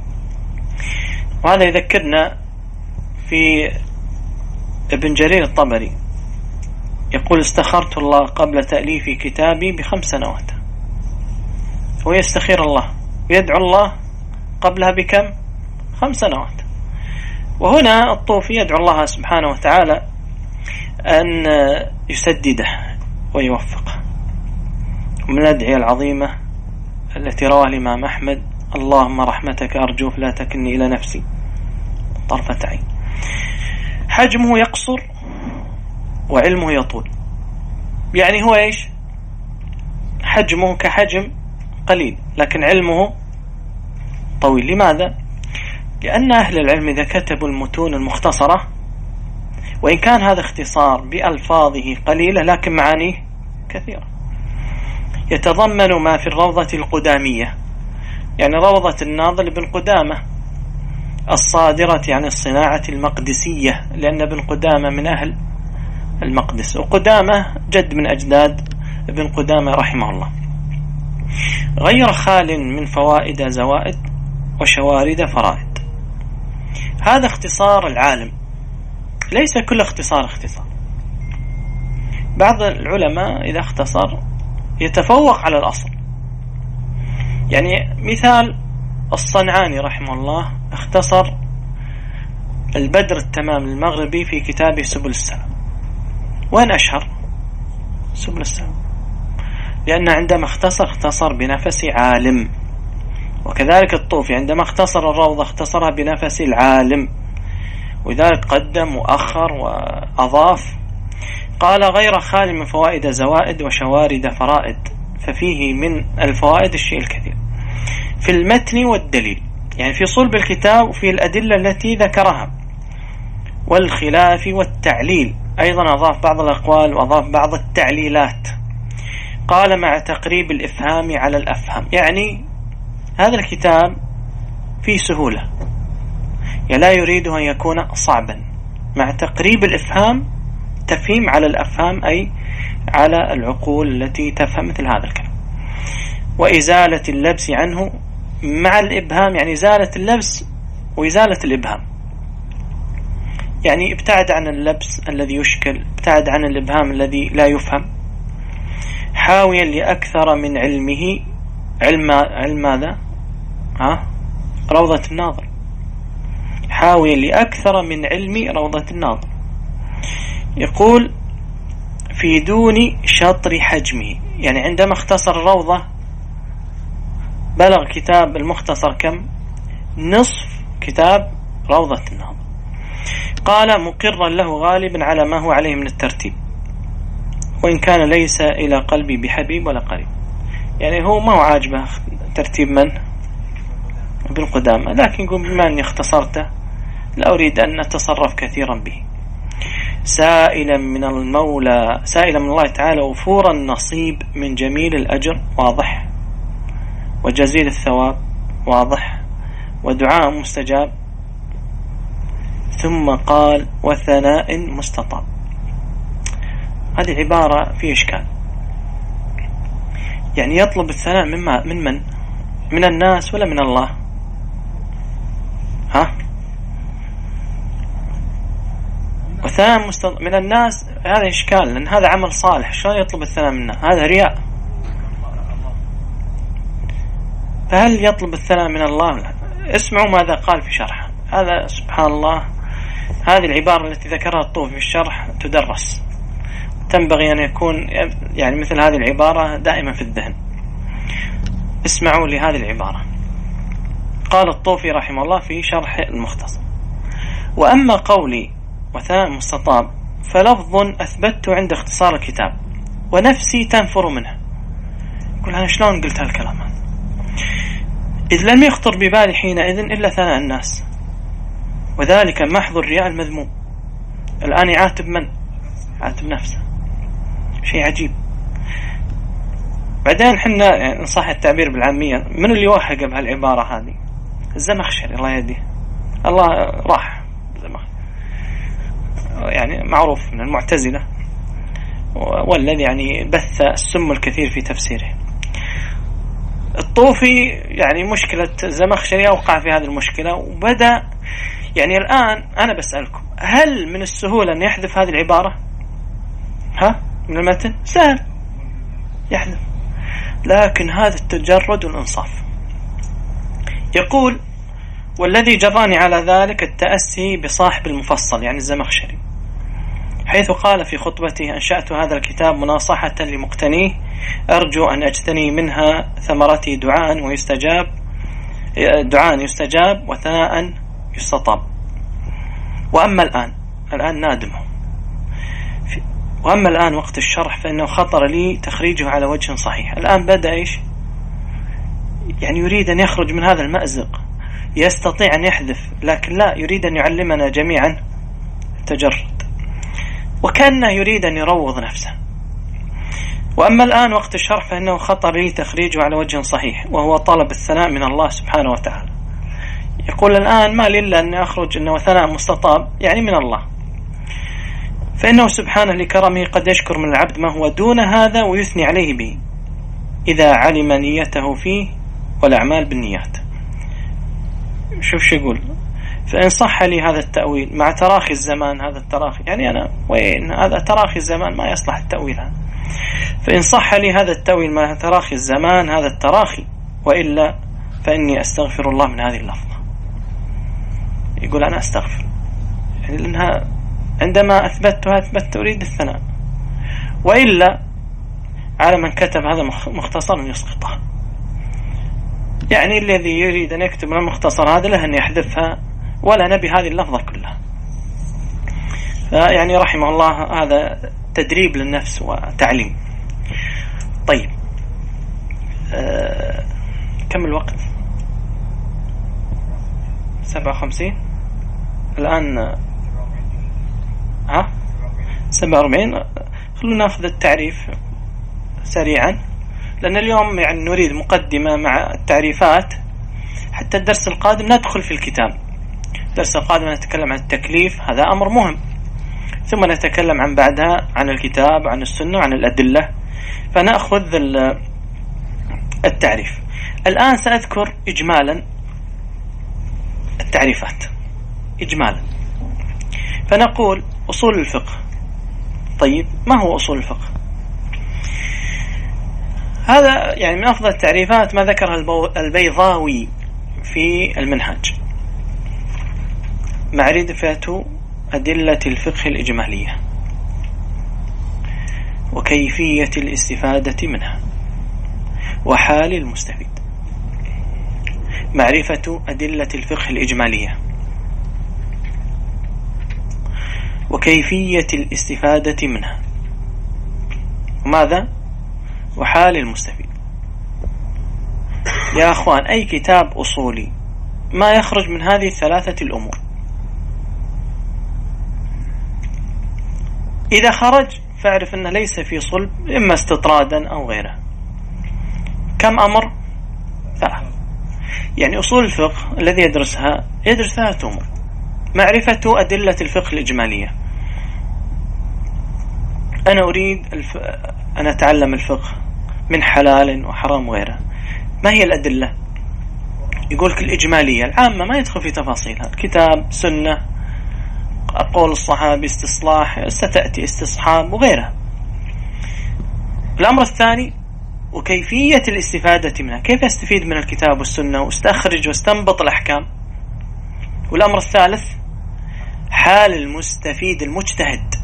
[SPEAKER 1] وهذا يذكرنا في ابن جرير الطبري يقول: استخرت الله قبل تأليف كتابي بخمس سنوات. ويستخير الله ويدعو الله قبلها بكم؟ خمس سنوات. وهنا الطوفي يدعو الله سبحانه وتعالى أن يسدده ويوفقه. ومن الأدعية العظيمة التي رواه الإمام أحمد: اللهم رحمتك أرجو فلا تكلني إلى نفسي طرفة عين. حجمه يقصر وعلمه يطول، يعني هو إيش؟ حجمه كحجم قليل لكن علمه طويل. لماذا؟ لأن أهل العلم إذا كتبوا المتون المختصرة، وإن كان هذا اختصار بألفاظه قليلة لكن معانيه كثيرة، يتضمن ما في الروضة القدامية، يعني روضة الناظر بن قدامة الصادرة عن الصناعة المقدسية، لأن ابن قدامة من أهل المقدس، وقدامة جد من أجداد ابن قدامة رحمه الله. غير خال من فوائد زوائد وشوارد فرائد. هذا اختصار العالم، ليس كل اختصار اختصار. بعض العلماء إذا اختصر يتفوق على الأصل. يعني مثال الصنعاني رحمه الله اختصر البدر التمام المغربي في كتابه سبل السلام. وين أشهر؟ سبل السلام، لأن عندما اختصر اختصر بنفس عالم. وكذلك الطوفي عندما اختصر الروضة اختصرها بنفس العالم، وذلك قدم وأخر وأضاف. قال: غير خال من فوائد زوائد وشوارد فرائد، ففيه من الفوائد الشيء الكثير في المتن والدليل، يعني في صلب الكتاب وفي الأدلة التي ذكرها، والخلاف والتعليل. أيضا أضاف بعض الأقوال وأضاف بعض التعليلات. قال: مع تقريب الإفهام على الأفهام، يعني هذا الكتاب فيه سهولة، يعني لا يريد أن يكون صعبا، مع تقريب الإفهام، تفهيم على الأفهام أي على العقول التي تفهم مثل هذا الكلام، وإزالة اللبس عنه مع الإبهام، يعني إزالة اللبس وإزالة الإبهام، يعني ابتعد عن اللبس الذي يشكل، ابتعد عن الإبهام الذي لا يفهم. حاويا لأكثر من علمه، علم علم ماذا؟ ها؟ روضة الناظر. حاويا لأكثر من علم روضة الناظر. يقول: في دون شطر حجمه، يعني عندما اختصر الروضة بلغ كتاب المختصر كم؟ نصف كتاب روضة الناظر. قال: مقرا له غالبا على ما هو عليه من الترتيب، وإن كان ليس إلى قلبي بحبيب ولا قريب. يعني هو ما هو عاجبه ترتيب من؟ ابن قدامة، لكن يقول: بما أني اختصرته لا أريد أن أتصرف كثيرا به. سائلا من المولى، سائلا من الله تعالى وفور النصيب من جميل الأجر. واضح؟ وجزيل الثواب، واضح، ودعاء مستجاب، ثم قال وثناء مستطاب. هذه العبارة في إشكال، يعني يطلب الثناء من من من من الناس ولا من الله؟ ها؟ وثناء مستطاب من الناس، هذا إشكال، لأن هذا عمل صالح، شلون يطلب الثناء منا؟ هذا رياء. فهل يطلب الثناء من الله؟ اسمعوا ماذا قال في شرح هذا. سبحان الله، هذه العبارة التي ذكرها الطوفي في الشرح تدرس، تنبغي أن يكون يعني مثل هذه العبارة دائما في الذهن. اسمعوا لهذه العبارة. قال الطوفي رحمه الله في شرح المختصر: وأما قولي وثناء مستطاب فلفظ أثبت عند اختصار الكتاب ونفسي تنفر منه. يقول أنا شلون قلت هالكلام هذا؟ إذ لم يخطر ببالي حينئذ إلا ثناء الناس، وذلك محض الرياء المذموم. الآن يعاتب من؟ يعاتب نفسه، شيء عجيب. بعدين حنا يعني إن صح التعبير بالعامية، من اللي وهق بهالعبارة هذه؟ الزمخشري الله يهديه، الله راح زمخشري، يعني معروف من المعتزلة، والذي يعني بث السم الكثير في تفسيره. الطوفي يعني مشكلة زمخشري أوقع في هذه المشكلة، وبدأ يعني الآن أنا بسألكم، هل من السهولة أن يحذف هذه العبارة؟ ها؟ من المتن سهل يحذف، لكن هذا التجرد والإنصاف. يقول: والذي جراني على ذلك التأسي بصاحب المفصل، يعني الزمخشري، حيث قال في خطبته: أنشأت هذا الكتاب مناصحة لمقتنيه، أرجو أن أجتني منها ثمرتي دعاء ويستجاب دعاء يستجاب وثناء يستطاب. وأما الآن الآن نادمه وأما الآن وقت الشرح فإنه خطر لي تخريجه على وجه صحيح. الآن بدأ إيش؟ يعني يريد أن يخرج من هذا المأزق، يستطيع أن يحذف، لكن لا، يريد أن يعلمنا جميعا التجرد، وكأنه يريد أن يروض نفسه. وأما الآن وقت الشرح فإنه خطر لي تخريجه على وجه صحيح، وهو طلب الثناء من الله سبحانه وتعالى. يقول الآن ما لي إلا أن أخرج أنه ثناء مستطاب، يعني من الله، فإنه سبحانه لكرمه قد يشكر من العبد ما هو دون هذا ويثني عليه به إذا علم نيته فيه، والأعمال بالنيات. شوف شو يقول: فإن صح لي هذا التأويل مع تراخي الزمان، هذا التراخي يعني أنا وين هذا تراخي الزمان، ما يصلح التأويل هذا. فإن صح لي هذا التأويل مع تراخي الزمان هذا التراخي، وإلا فإني أستغفر الله من هذه اللفظة. يقول أنا أستغفر، يعني لأنها عندما أثبتها أثبت أريد الثناء، وإلا على من كتب هذا مختصر يسقطه. يعني الذي يريد أن يكتب المختصر هذا له أن يحذفها، ولا نبي هذه اللفظة كلها. فيعني رحمه الله هذا تدريب للنفس وتعليم. طيب أه كم الوقت؟ سبعة وخمسين الآن. ها سبعة وأربعين. خلونا نأخذ التعريف سريعا، لأن اليوم يعني نريد مقدمة مع التعريفات حتى الدرس القادم ندخل في الكتاب. الدرس القادم نتكلم عن التكليف، هذا أمر مهم، ثم نتكلم عن بعدها عن الكتاب، عن السنة، عن الأدلة، فنأخذ التعريف. الآن سأذكر إجمالا التعريفات إجمالا. فنقول أصول الفقه. طيب ما هو أصول الفقه؟ هذا يعني من أفضل التعريفات ما ذكرها البيضاوي في المنهاج: معرفة أدلة الفقه الإجمالية وكيفية الاستفادة منها وحال المستفيد. معرفة أدلة الفقه الإجمالية وكيفية الاستفادة منها، وماذا؟ وحال المستفيد. يا أخوان أي كتاب أصولي ما يخرج من هذه الثلاثة الأمور. إذا خرج فاعرف أنه ليس في صلب، إما استطرادا أو غيره. كم أمر؟ يعني أصول الفقه الذي يدرسها يدرس ثلاثة أمور: معرفة أدلة الفقه الإجمالية. أنا أريد الف... أن أتعلم الفقه من حلال وحرام وغيره. ما هي الأدلة؟ يقولك الإجمالية العامة، ما يدخل في تفاصيلها، الكتاب، سنة، أقوال الصحابي، استصلاح، ستأتي استصحاب وغيرها. الأمر الثاني وكيفية الاستفادة منها، كيف أستفيد من الكتاب والسنة واستخرج واستنبط الأحكام. والأمر الثالث حال المستفيد المجتهد،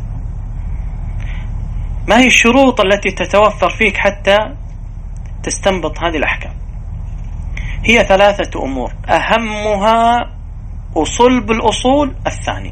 [SPEAKER 1] ما هي الشروط التي تتوفر فيك حتى تستنبط هذه الأحكام. هي ثلاثة أمور، أهمها وصلب الأصول الثاني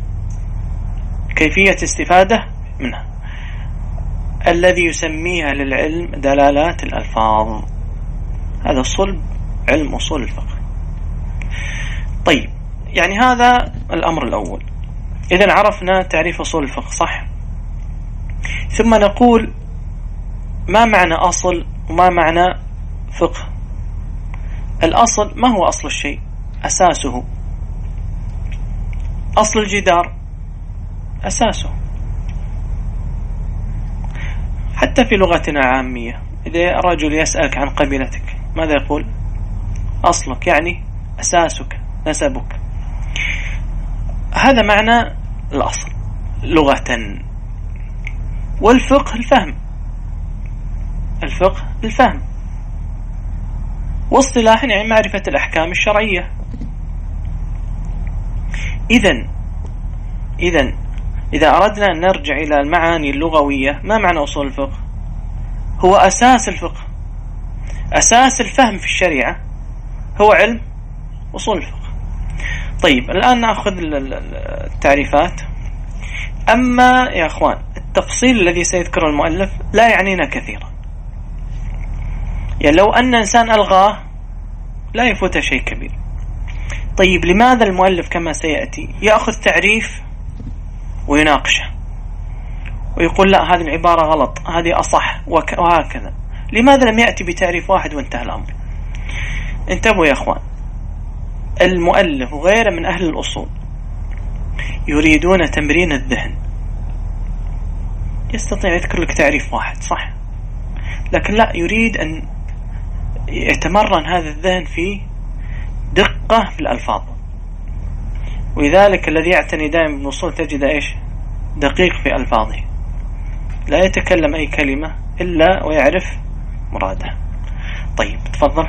[SPEAKER 1] كيفية استفادة منها، الذي يسميها للعلم دلالات الألفاظ. هذا صلب علم أصول الفقه. طيب، يعني هذا الأمر الأول. إذن عرفنا تعريف أصول الفقه، صح؟ ثم نقول ما معنى أصل وما معنى فقه. الأصل ما هو أصل الشيء؟ أساسه. أصل الجدار أساسه. حتى في لغتنا عامية إذا رجل يسألك عن قبيلتك ماذا يقول؟ أصلك، يعني أساسك، نسبك. هذا معنى الأصل لغة. والفقه الفهم، الفقه الفهم، واصطلاحا يعني معرفة الأحكام الشرعية. إذن إذن إذا أردنا أن نرجع إلى المعاني اللغوية، ما معنى أصول الفقه؟ هو أساس الفقه، أساس الفهم في الشريعة هو علم أصول الفقه. طيب، الآن نأخذ التعريفات. أما يا أخوان التفصيل الذي سيذكره المؤلف لا يعنينا كثيرا، يعني لو أن إنسان ألغاه لا يفوت شيء كبير. طيب، لماذا المؤلف كما سيأتي يأخذ تعريف ويناقشه ويقول لا هذه العبارة غلط، هذه أصح، وهكذا؟ لماذا لم يأتي بتعريف واحد وانتهى الأمر؟ انتبهوا يا أخوان، المؤلف وغيره من أهل الأصول يريدون تمرين الذهن. يستطيع يذكر لك تعريف واحد، صح، لكن لا، يريد أن يتمرن هذا الذهن في دقة في الألفاظ. ولذلك الذي يعتني دائما بالأصول تجد إيش؟ دقيق في ألفاظه، لا يتكلم أي كلمة إلا ويعرف مرادها. طيب، تفضل.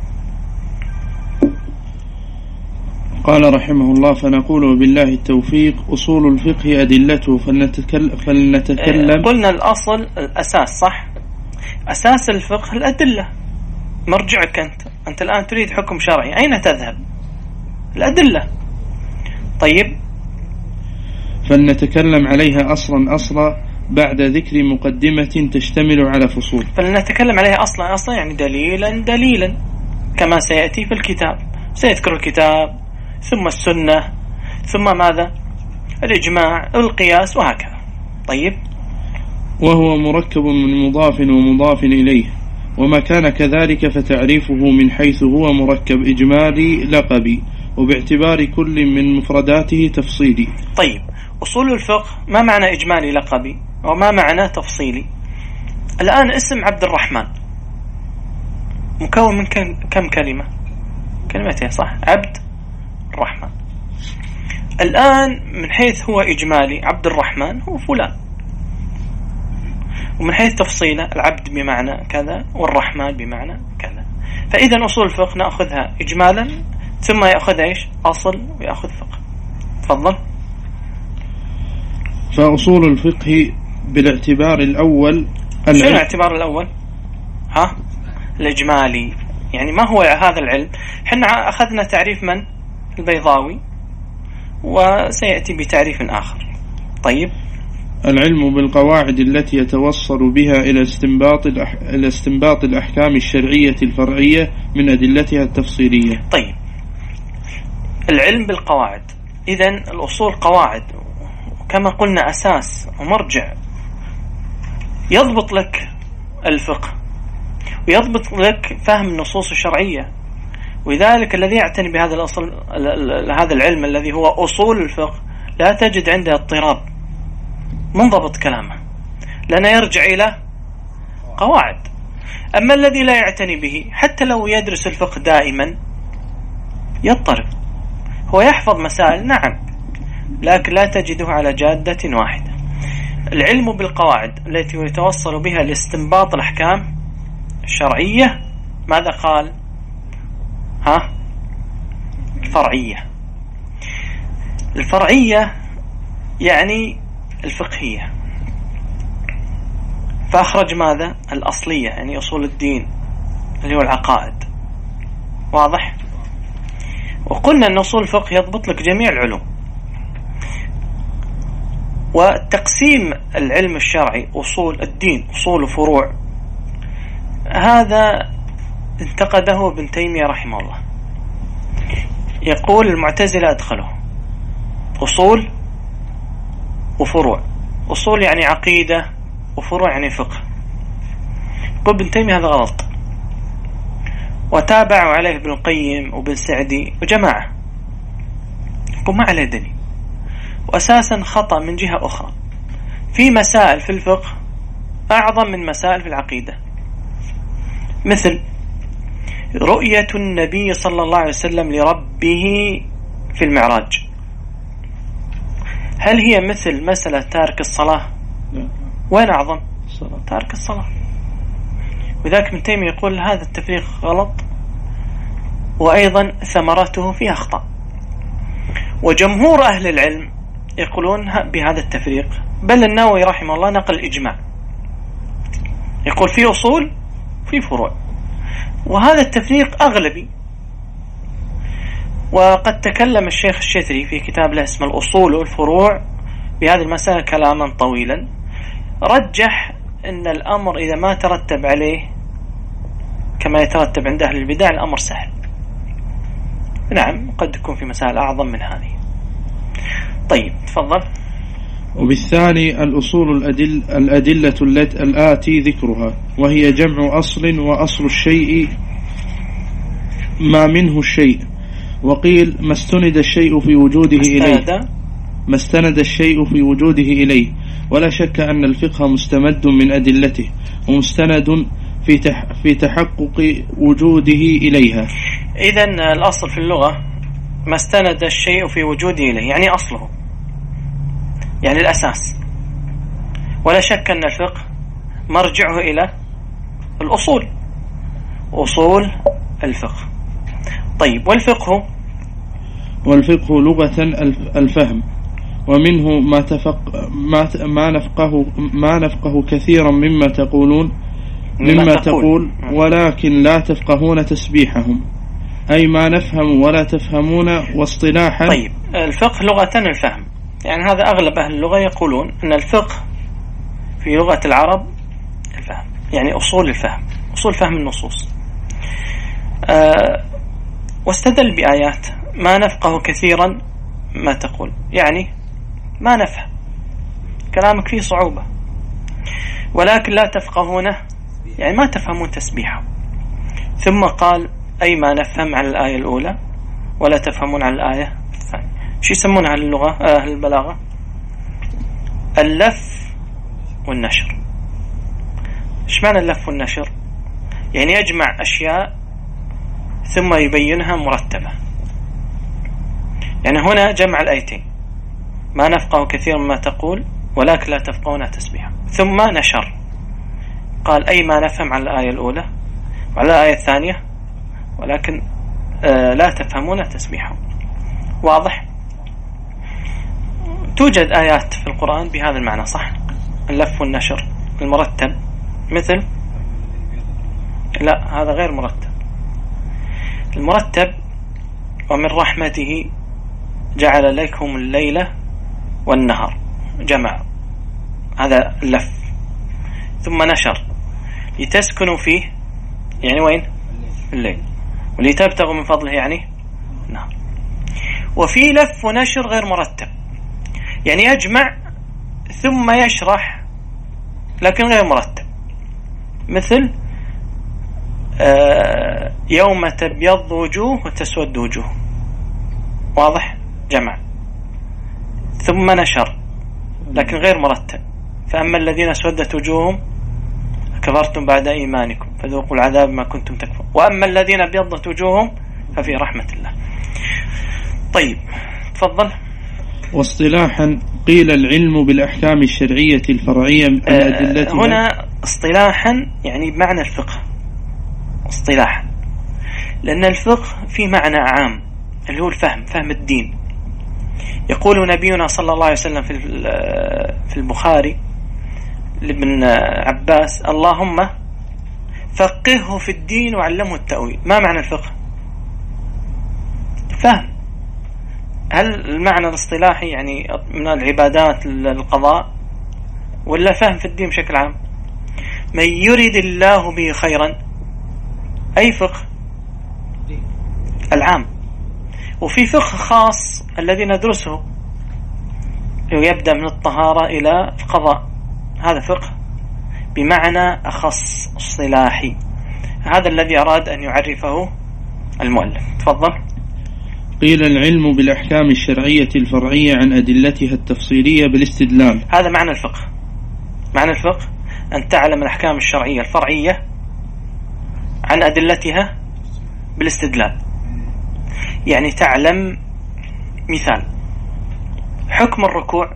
[SPEAKER 2] قال رحمه الله: فنقول بالله التوفيق أصول الفقه أدلته فلنتكلم, فلنتكلم
[SPEAKER 1] قلنا الأصل الأساس، صح؟ أساس الفقه الأدلة، مرجعك أنت أنت الآن تريد حكم شرعي، أين تذهب؟ الأدلة. طيب،
[SPEAKER 2] فلنتكلم عليها أصلا أصلا بعد ذكر مقدمة تشتمل على فصول.
[SPEAKER 1] فلنتكلم عليها أصلا أصلا يعني دليلا دليلا، كما سيأتي في الكتاب. سيذكر الكتاب ثم السنة ثم ماذا؟ الإجماع والقياس وهكذا. طيب،
[SPEAKER 2] وهو مركب من مضاف ومضاف إليه، وما كان كذلك فتعريفه من حيث هو مركب إجمالي لقبي، وباعتبار كل من مفرداته تفصيلي.
[SPEAKER 1] طيب، أصول الفقه ما معنى إجمالي لقبي وما معنى تفصيلي؟ الآن اسم عبد الرحمن مكون من كم كلمة؟ كلمتين، صح؟ عبد الرحمن. الآن من حيث هو إجمالي عبد الرحمن هو فلان، ومن حيث تفصيله العبد بمعنى كذا والرحمن بمعنى كذا. فإذا أصول الفقه نأخذها إجمالا ثم يأخذ إيش؟ أصل ويأخذ فقه. تفضل.
[SPEAKER 2] فأصول الفقه بالاعتبار الأول.
[SPEAKER 1] شنو الاعتبار الأول؟ ها؟ الإجمالي، يعني ما هو هذا العلم؟ حنا أخذنا تعريف من؟ البيضاوي، وسيأتي بتعريف آخر. طيب،
[SPEAKER 2] العلم بالقواعد التي يتوصل بها إلى استنباط الأح... إلى استنباط الأحكام الشرعية الفرعية من أدلتها التفصيلية.
[SPEAKER 1] طيب، العلم بالقواعد، إذن الأصول قواعد كما قلنا أساس ومرجع يضبط لك الفقه ويضبط لك فهم النصوص الشرعية ولذلك الذي يعتني بهذا الأصل هذا العلم الذي هو أصول الفقه لا تجد عنده اضطراب، منضبط كلامه، لأنه يرجع إلى قواعد. أما الذي لا يعتني به حتى لو يدرس الفقه دائما يضطرب، هو يحفظ مسائل نعم، لكن لا تجده على جادة واحدة. العلم بالقواعد التي يتوصل بها لاستنباط الأحكام الشرعية ماذا قال؟ ها؟ الفرعية. الفرعية يعني الفقهية، فأخرج ماذا؟ الأصلية يعني أصول الدين اللي هو العقائد. واضح؟ وقلنا أن أصول الفقه يضبط لك جميع العلوم. وتقسيم العلم الشرعي أصول الدين أصول وفروع هذا انتقده ابن تيمية رحمه الله، يقول المعتزلة أدخله أصول وفروع، أصول يعني عقيدة وفروع يعني فقه. يقول ابن تيمية هذا غلط، وتابعوا عليه ابن القيم وابن سعدي وجماعة، يقول ما عليه دليل، وأساسا خطأ من جهة أخرى، في مسائل في الفقه أعظم من مسائل في العقيدة، مثل رؤية النبي صلى الله عليه وسلم لربه في المعراج، هل هي مثل مسألة تارك الصلاة؟ وين أعظم؟ تارك الصلاة. وذاك ابن تيمية يقول هذا التفريق غلط، وأيضا ثمرته فيها أخطاء. وجمهور أهل العلم يقولون بهذا التفريق، بل النووي رحمه الله نقل إجماع، يقول في أصول في فروع، وهذا التفريق أغلبي. وقد تكلم الشيخ الشتري في كتاب له اسمه الأصول والفروع بهذه المسألة كلاما طويلا، رجح أن الأمر إذا ما ترتب عليه كما يترتب عند أهل البدع الأمر سهل. نعم قد يكون في مسائل أعظم من هذه. طيب تفضل.
[SPEAKER 2] وبالثاني الأصول الأدل الأدلة الآتي ذكرها، وهي جمع أصل، وأصل الشيء ما منه الشيء. وقيل ما استند الشيء في وجوده إليه، ما استند الشيء في وجوده إليه، ولا شك أن الفقه مستمد من أدلته، ومستند في تح في تحقق وجوده إليها.
[SPEAKER 1] إذن الأصل في اللغة ما استند الشيء في وجوده إليه، يعني أصله، يعني الأساس. ولا شك أن الفقه مرجعه إلى الأصول، أصول الفقه. طيب والفقه؟
[SPEAKER 2] والفقه لغة الفهم، ومنه ما تفق ما ما نفقه ما نفقه كثيرا مما تقولون مما تقول ولكن لا تفقهون تسبيحهم، أي ما نفهم ولا تفهمون. واصطلاحا
[SPEAKER 1] طيب الفقه لغة الفهم، يعني هذا أغلب أهل اللغة يقولون أن الفقه في لغة العرب الفهم، يعني أصول الفهم، أصول فهم النصوص. أه واستدل بآيات ما نفقه كثيرا ما تقول، يعني ما نفهم كلامك فيه صعوبة، ولكن لا تفقهونه يعني ما تفهمون تسبيحه. ثم قال أي ما نفهم على الآية الأولى ولا تفهمون على الآية الثانية. شو يسمونها أهل اللغة أهل البلاغة؟ اللف والنشر. إيش معنى اللف والنشر؟ يعني يجمع أشياء ثم يبينها مرتبة. يعني هنا جمع الآيتين ما نفقه كثير مما تقول ولكن لا تفقهون تسبيحا، ثم نشر قال أي ما نفهم على الآية الأولى وعلى الآية الثانية ولكن آه لا تفهمون تسبيحا. واضح؟ توجد آيات في القرآن بهذا المعنى صح؟ اللف والنشر المرتب، مثل لا هذا غير مرتب. المرتب ومن رحمته جعل لكم الليل والنهار، جمع، هذا اللف. ثم نشر لتسكنوا فيه، يعني وين؟ الليل، ولتبتغوا من فضله يعني النهار. وفي لف ونشر غير مرتب، يعني يجمع ثم يشرح لكن غير مرتب، مثل يوم تبيض وجوه وتسود وجوه، واضح؟ جمع. ثم نشر لكن غير مرتب، فأما الذين اسودت وجوههم كفرتم بعد إيمانكم فذوقوا العذاب ما كنتم تكفرون، وأما الذين ابيضت وجوههم ففي رحمة الله. طيب تفضل.
[SPEAKER 2] واصطلاحا قيل العلم بالأحكام الشرعية الفرعية من أدلتها.
[SPEAKER 1] هنا اصطلاحا يعني بمعنى الفقه اصطلاحا، لأن الفقه في معنى عام اللي هو الفهم، فهم الدين. يقول نبينا صلى الله عليه وسلم في في البخاري لابن عباس: اللهم فقهه في الدين وعلمه التأويل. ما معنى الفقه؟ فهم. هل المعنى الاصطلاحي يعني من العبادات للقضاء، ولا فهم في الدين بشكل عام؟ من يريد الله به خيرا، أي فقه؟ العام. وفي فقه خاص الذي ندرسه يبدأ من الطهارة إلى القضاء، هذا فقه بمعنى أخص اصطلاحي. هذا الذي أراد أن يعرفه المؤلف. تفضل.
[SPEAKER 2] قيل العلم بالأحكام الشرعية الفرعية عن أدلتها التفصيلية بالاستدلال.
[SPEAKER 1] هذا معنى الفقه. معنى الفقه أن تعلم الأحكام الشرعية الفرعية عن أدلتها بالاستدلال. يعني تعلم مثال: حكم الركوع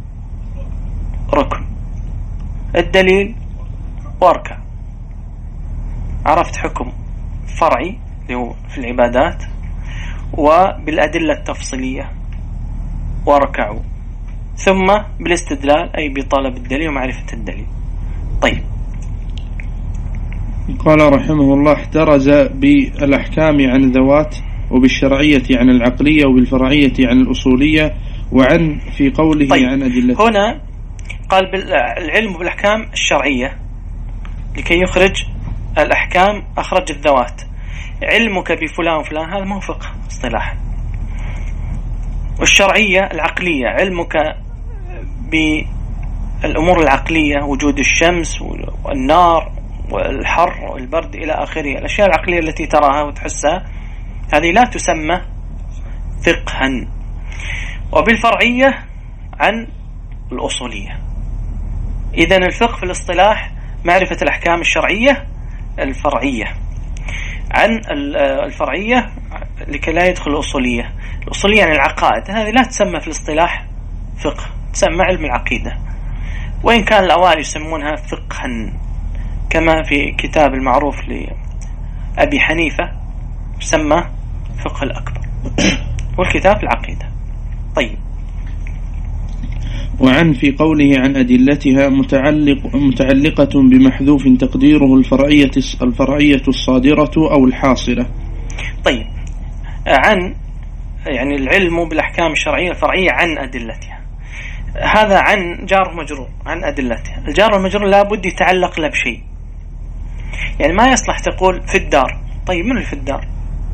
[SPEAKER 1] ركن، الدليل واركع. عرفت حكم فرعي اللي هو في العبادات، وبالأدلة التفصيلية واركعوا، ثم بالاستدلال أي بطلب الدليل ومعرفة الدليل. طيب.
[SPEAKER 2] قال رحمه الله: احترز بالأحكام عن ذوات، وبالشرعية عن العقلية، وبالفرعية عن الأصولية، وعن في قوله
[SPEAKER 1] طيب.
[SPEAKER 2] عن أدلة.
[SPEAKER 1] هنا قال بالعلم بالأحكام الشرعية لكي يخرج الأحكام، أخرج الذوات. علمك بفلان وفلان هذا ما هو فقه اصطلاح. والشرعية العقلية علمك بالأمور العقلية، وجود الشمس والنار والحر والبرد إلى آخره، الأشياء العقلية التي تراها وتحسها، هذه لا تسمى فقها. وبالفرعية عن الأصولية. إذن الفقه في الاصطلاح معرفة الأحكام الشرعية الفرعية عن الفرعية لكي لا يدخل الأصولية. الأصولية يعني العقائد، هذه لا تسمى في الاصطلاح فقه، تسمى علم العقيدة، وإن كان الأوائل يسمونها فقها، كما في كتاب المعروف لأبي حنيفة يسمى فقه الأكبر، والكتاب العقيدة. طيب.
[SPEAKER 2] وعن في قوله عن أدلتها متعلق متعلقة بمحذوف تقديره الفرعية الفرعية الصادرة أو الحاصلة.
[SPEAKER 1] طيب. عن يعني العلم بالأحكام الشرعية الفرعية عن أدلتها، هذا عن جار مجرور عن أدلتها. الجار المجرور لابد يتعلق له بشيء، يعني ما يصلح تقول في الدار. طيب من في الدار؟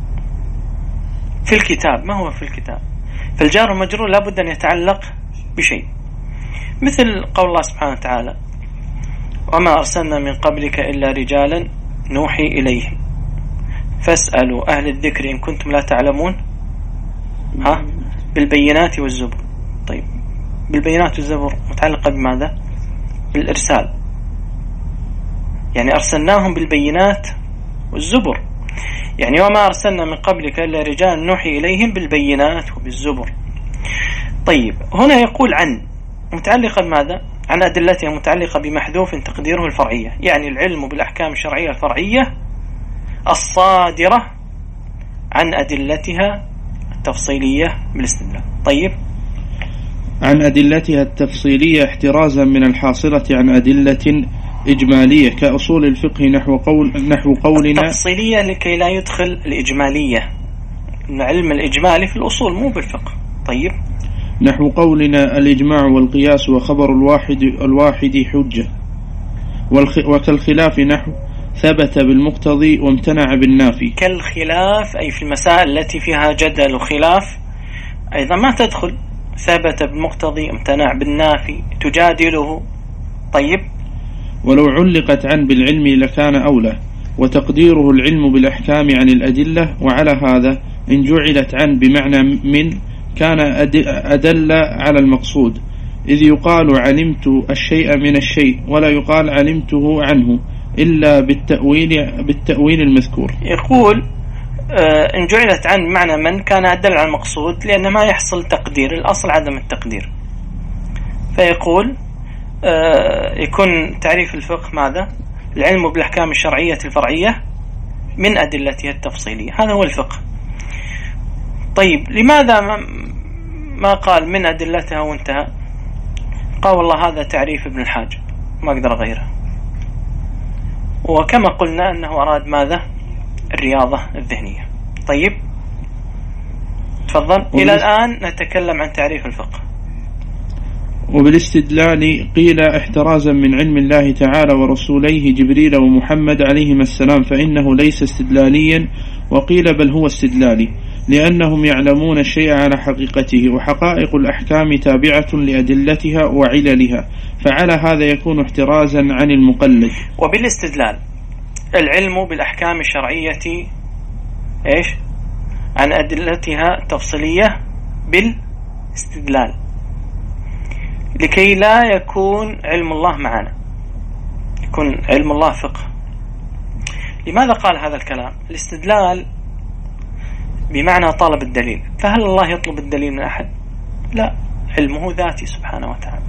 [SPEAKER 1] في الكتاب، ما هو في الكتاب؟ فالجار المجرور لابد أن يتعلق بشيء، مثل قول الله سبحانه وتعالى: وما أرسلنا من قبلك إلا رجالا نوحي إليهم فاسألوا أهل الذكر إن كنتم لا تعلمون ها بالبينات والزبر. طيب بالبينات والزبر متعلقة بماذا؟ بالإرسال، يعني أرسلناهم بالبينات والزبر، يعني وما أرسلنا من قبلك إلا رجالا نوحي إليهم بالبينات وبالزبر. طيب هنا يقول عن متعلقة بماذا؟ عن أدلتها متعلقة بمحذوف تقديره الفرعية، يعني العلم بالأحكام الشرعية الفرعية الصادرة عن أدلتها التفصيلية بالاستدلال. طيب.
[SPEAKER 2] عن أدلتها التفصيلية احترازا من الحاصلة عن أدلة إجمالية كأصول الفقه نحو قول نحو قولنا
[SPEAKER 1] التفصيلية لكي لا يدخل الإجمالية، العلم الإجمالي في الأصول مو بالفقه. طيب.
[SPEAKER 2] نحو قولنا الإجماع والقياس وخبر الواحد الواحد حجة، وكالخلاف نحو ثبت بالمقتضي وامتنع بالنافي.
[SPEAKER 1] كالخلاف أي في المسائل التي فيها جدل وخلاف أيضا ما تدخل ثبت بالمقتضي امتنع بالنافي تجادله. طيب.
[SPEAKER 2] ولو علقت عن بالعلم لكان أولى، وتقديره العلم بالأحكام عن الأدلة. وعلى هذا إن جعلت عن بمعنى من كان أدل على المقصود، إذ يقال علمت الشيء من الشيء ولا يقال علمته عنه إلا بالتأويل, بالتأويل المذكور.
[SPEAKER 1] يقول إن جعلت عن معنى من كان أدل على المقصود، لأن ما يحصل تقدير، الأصل عدم التقدير. فيقول يكون تعريف الفقه ماذا؟ العلم بالأحكام الشرعية الفرعية من أدلتها التفصيلية، هذا هو الفقه. طيب لماذا ما قال من أدلتها وانتهى؟ قال والله هذا تعريف ابن الحاج ما أقدر أغيره. وكما قلنا أنه أراد ماذا؟ الرياضة الذهنية. طيب تفضل. إلى الآن نتكلم عن تعريف الفقه.
[SPEAKER 2] وبالاستدلال قيل احترازا من علم الله تعالى ورسوليه جبريل ومحمد عليهما السلام، فإنه ليس استدلاليا، وقيل بل هو استدلالي، لأنهم يعلمون الشيء على حقيقته، وحقائق الأحكام تابعة لأدلتها وعللها، فعلى هذا يكون احترازا عن المقلد.
[SPEAKER 1] وبالاستدلال العلم بالأحكام الشرعية إيش؟ عن أدلتها التفصيلية بالاستدلال، لكي لا يكون علم الله معنا، يكون علم الله فقه. لماذا قال هذا الكلام؟ الاستدلال بمعنى طلب الدليل، فهل الله يطلب الدليل من أحد؟ لا، علمه ذاتي سبحانه وتعالى.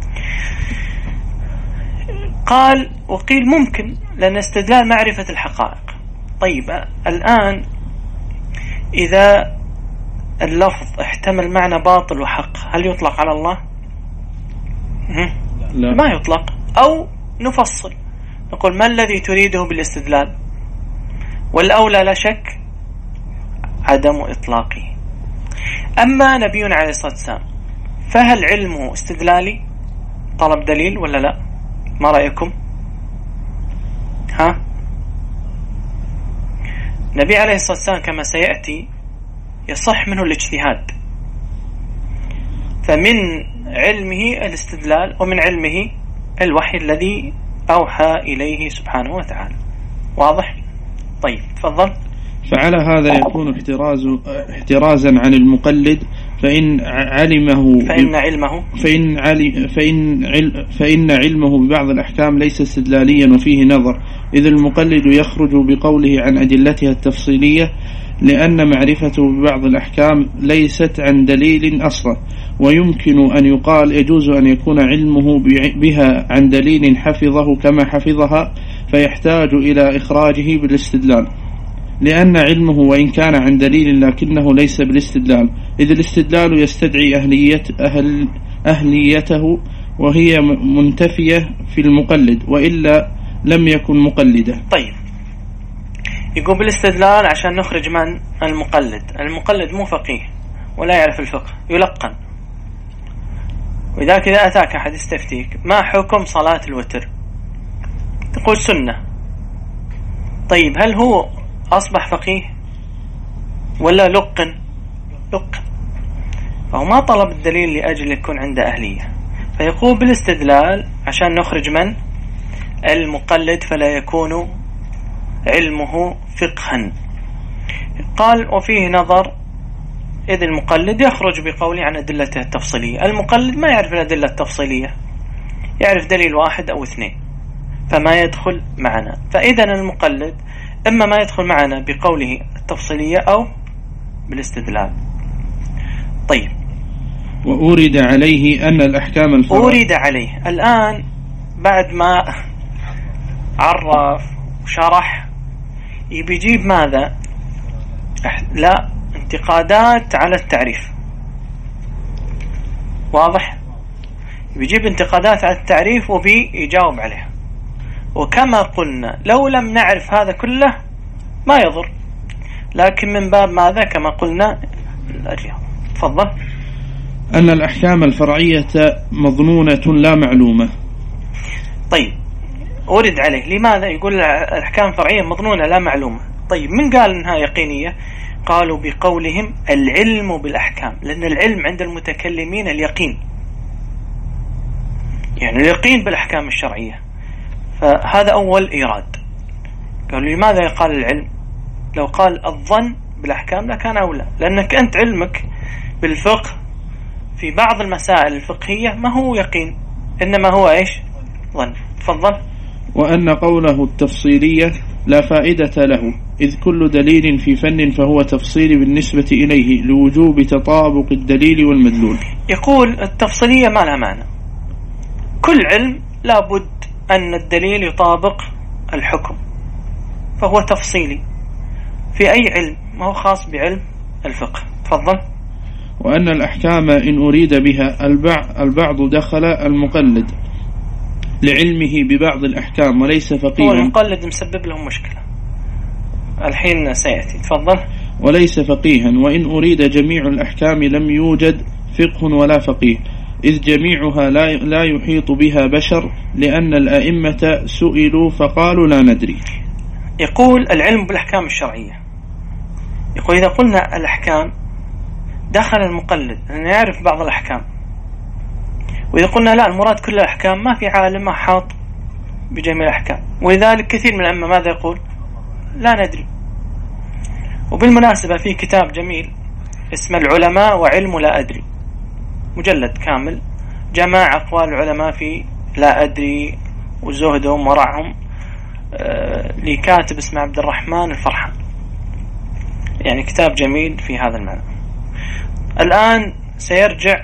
[SPEAKER 1] قال وقيل ممكن، لأن استدلال معرفة الحقائق. طيب الآن إذا اللفظ احتمل معنى باطل وحق، هل يطلق على الله؟
[SPEAKER 2] لا.
[SPEAKER 1] ما يطلق. أو نفصل نقول ما الذي تريده بالاستدلال؟ والأولى لا شك عدم إطلاقه. أما نبينا عليه الصلاة والسلام فهل علمه استدلالي طلب دليل ولا لا؟ ما رأيكم؟ ها؟ نبي عليه الصلاة والسلام كما سيأتي يصح منه الاجتهاد، فمن علمه الاستدلال ومن علمه الوحي الذي أوحى إليه سبحانه وتعالى. واضح؟ طيب تفضل.
[SPEAKER 2] فعلى هذا يكون احتراز احترازا عن المقلد، فإن علمه
[SPEAKER 1] فإن علمه
[SPEAKER 2] فإن علي فإن عل فإن علمه ببعض الأحكام ليس استدلاليا وفيه نظر، إذ المقلد يخرج بقوله عن أدلتها التفصيلية، لأن معرفته ببعض الأحكام ليست عن دليل أصلا، ويمكن أن يقال يجوز أن يكون علمه بها عن دليل حفظه كما حفظها، فيحتاج إلى إخراجه بالاستدلال، لأن علمه وإن كان عن دليل لكنه ليس بالاستدلال، إذ الاستدلال يستدعي أهلية أهل أهليته، وهي منتفية في المقلد، وإلا لم يكن مقلدا.
[SPEAKER 1] طيب يقول بالاستدلال عشان نخرج من المقلد. المقلد مو فقيه ولا يعرف الفقه، يلقن. وإذا كذا أتاك أحد يستفتيك ما حكم صلاة الوتر، تقول سنة. طيب هل هو أصبح فقيه ولا لقن؟ لقن. فهو ما طلب الدليل لأجل يكون عنده أهلية، فيقول بالاستدلال عشان نخرج من المقلد فلا يكون علمه فقها. قال وفيه نظر، إذ المقلد يخرج بقوله عن أدلته التفصيلية. المقلد ما يعرف الأدلة التفصيلية، يعرف دليل واحد أو اثنين، فما يدخل معنا. فإذا المقلد إما ما يدخل معنا بقوله التفصيلية أو بالاستدلال. طيب
[SPEAKER 2] وأورد عليه أن الأحكام الفرعية
[SPEAKER 1] أورد عليه الآن بعد ما عرف وشرح يبي يجيب ماذا؟ لا، انتقادات على التعريف. واضح؟ يبي يجيب انتقادات على التعريف وبي يجاوب عليها. وكما قلنا لو لم نعرف هذا كله ما يضر، لكن من باب ماذا؟ كما قلنا الرياضة. تفضل.
[SPEAKER 2] أن الأحكام الفرعية مظنونة لا معلومة.
[SPEAKER 1] طيب أورد عليه لماذا؟ يقول الأحكام الفرعية مظنونة لا معلومة. طيب من قال إنها يقينية؟ قالوا بقولهم العلم بالأحكام، لأن العلم عند المتكلمين اليقين، يعني اليقين بالأحكام الشرعية. فهذا أول إيراد. قالوا لماذا يقال العلم؟ لو قال الظن بالأحكام لكان أولى، لأنك أنت علمك بالفقه في بعض المسائل الفقهية ما هو يقين، إنما هو إيش؟ ظن. تفضل.
[SPEAKER 2] وأن قوله التفصيلية لا فائدة له، إذ كل دليل في فن فهو تفصيلي بالنسبة إليه لوجوب تطابق الدليل والمدلول.
[SPEAKER 1] يقول التفصيلية ما لها معنى، كل علم لابد أن الدليل يطابق الحكم، فهو تفصيلي في أي علم، ما هو خاص بعلم الفقه. تفضل.
[SPEAKER 2] وأن الأحكام إن أريد بها البعض دخل المقلد لعلمه ببعض الأحكام وليس فقيها.
[SPEAKER 1] هو المقلد مسبب له مشكلة الحين سيأتي. تفضل.
[SPEAKER 2] وليس فقيها. وإن أريد جميع الأحكام لم يوجد فقه ولا فقيه، إذ جميعها لا لا يحيط بها بشر، لأن الأئمة سئلوا فقالوا لا ندري.
[SPEAKER 1] يقول العلم بالأحكام الشرعية، يقول إذا قلنا الأحكام دخل المقلد أن يعرف بعض الأحكام، وإذا قلنا لا المراد كل الأحكام ما في عالم أحاط بجميع الأحكام، ولذلك كثير من الأئمة ماذا يقول؟ لا ندري. وبالمناسبة في كتاب جميل اسمه العلماء وعلم لا أدري، مجلد كامل جمع أقوال العلماء في لا أدري وزهدهم ورعهم، آه لكاتب اسمه عبد الرحمن الفرحان، يعني كتاب جميل في هذا المعنى. الآن سيرجع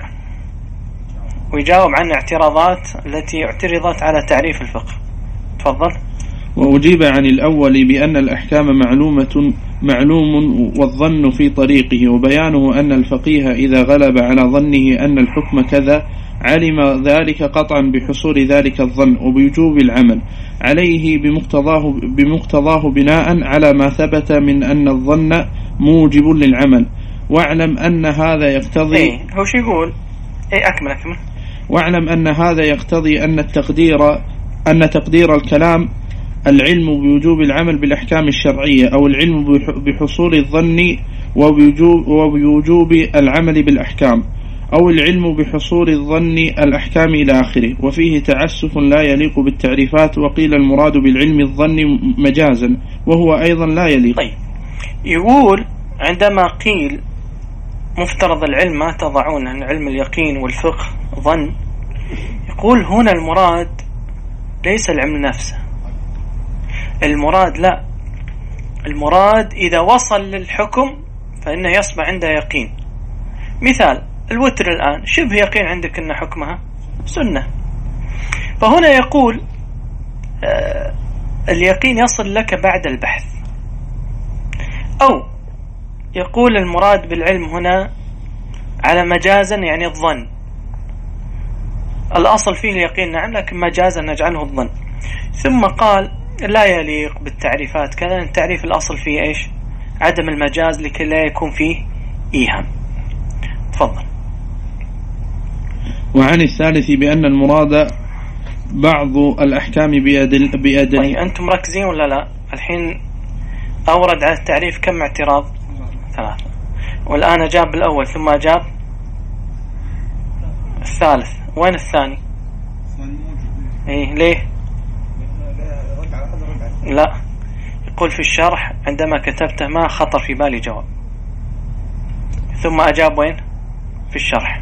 [SPEAKER 1] ويجاوب عن اعتراضات التي اعترضت على تعريف الفقه. تفضل.
[SPEAKER 2] وأجيب عن الأول بأن الأحكام معلومة معلوم والظن في طريقه، وبيانه أن الفقيه إذا غلب على ظنه أن الحكم كذا علم ذلك قطعا بحصول ذلك الظن وبوجوب العمل عليه بمقتضاه, بمقتضاه بناء على ما ثبت من أن الظن موجب للعمل. واعلم أن هذا يقتضي
[SPEAKER 1] إيه هو شو يقول؟ إيه أكمل أكمل.
[SPEAKER 2] واعلم أن هذا يقتضي أن التقدير أن تقدير الكلام العلم بوجوب العمل بالأحكام الشرعية، أو العلم بحصول الظن وبوجوب, وبوجوب العمل بالأحكام، أو العلم بحصول الظن الأحكام إلى آخره. وفيه تعسف لا يليق بالتعريفات، وقيل المراد بالعلم الظن مجازا وهو أيضا لا يليق.
[SPEAKER 1] طيب يقول عندما قيل مفترض العلم ما تضعون عن علم اليقين والفقه ظن، يقول هنا المراد ليس العلم نفسه، المراد لا، المراد إذا وصل للحكم فإنه يصبح عنده يقين. مثال الوتر الآن شبه يقين عندك أن حكمها سنة، فهنا يقول آه اليقين يصل لك بعد البحث، أو يقول المراد بالعلم هنا على مجازا يعني الظن، الأصل فيه اليقين نعم لكن مجازا نجعله الظن. ثم قال لا يليق بالتعريفات كذا، التعريف الأصل فيه إيش؟ عدم المجاز لكي لا يكون فيه إيهام. تفضل.
[SPEAKER 2] وعن الثالث بأن المراد بعض الأحكام بأدل بأدل.
[SPEAKER 1] طيب أنتم مركزين ولا لا؟ الحين أورد على التعريف كم اعتراض؟ ثلاثة، والآن أجاب الأول ثم أجاب الثالث. وين الثاني؟ إيه ليه؟ لا، يقول في الشرح عندما كتبته ما خطر في بالي جواب، ثم أجاب وين؟ في الشرح.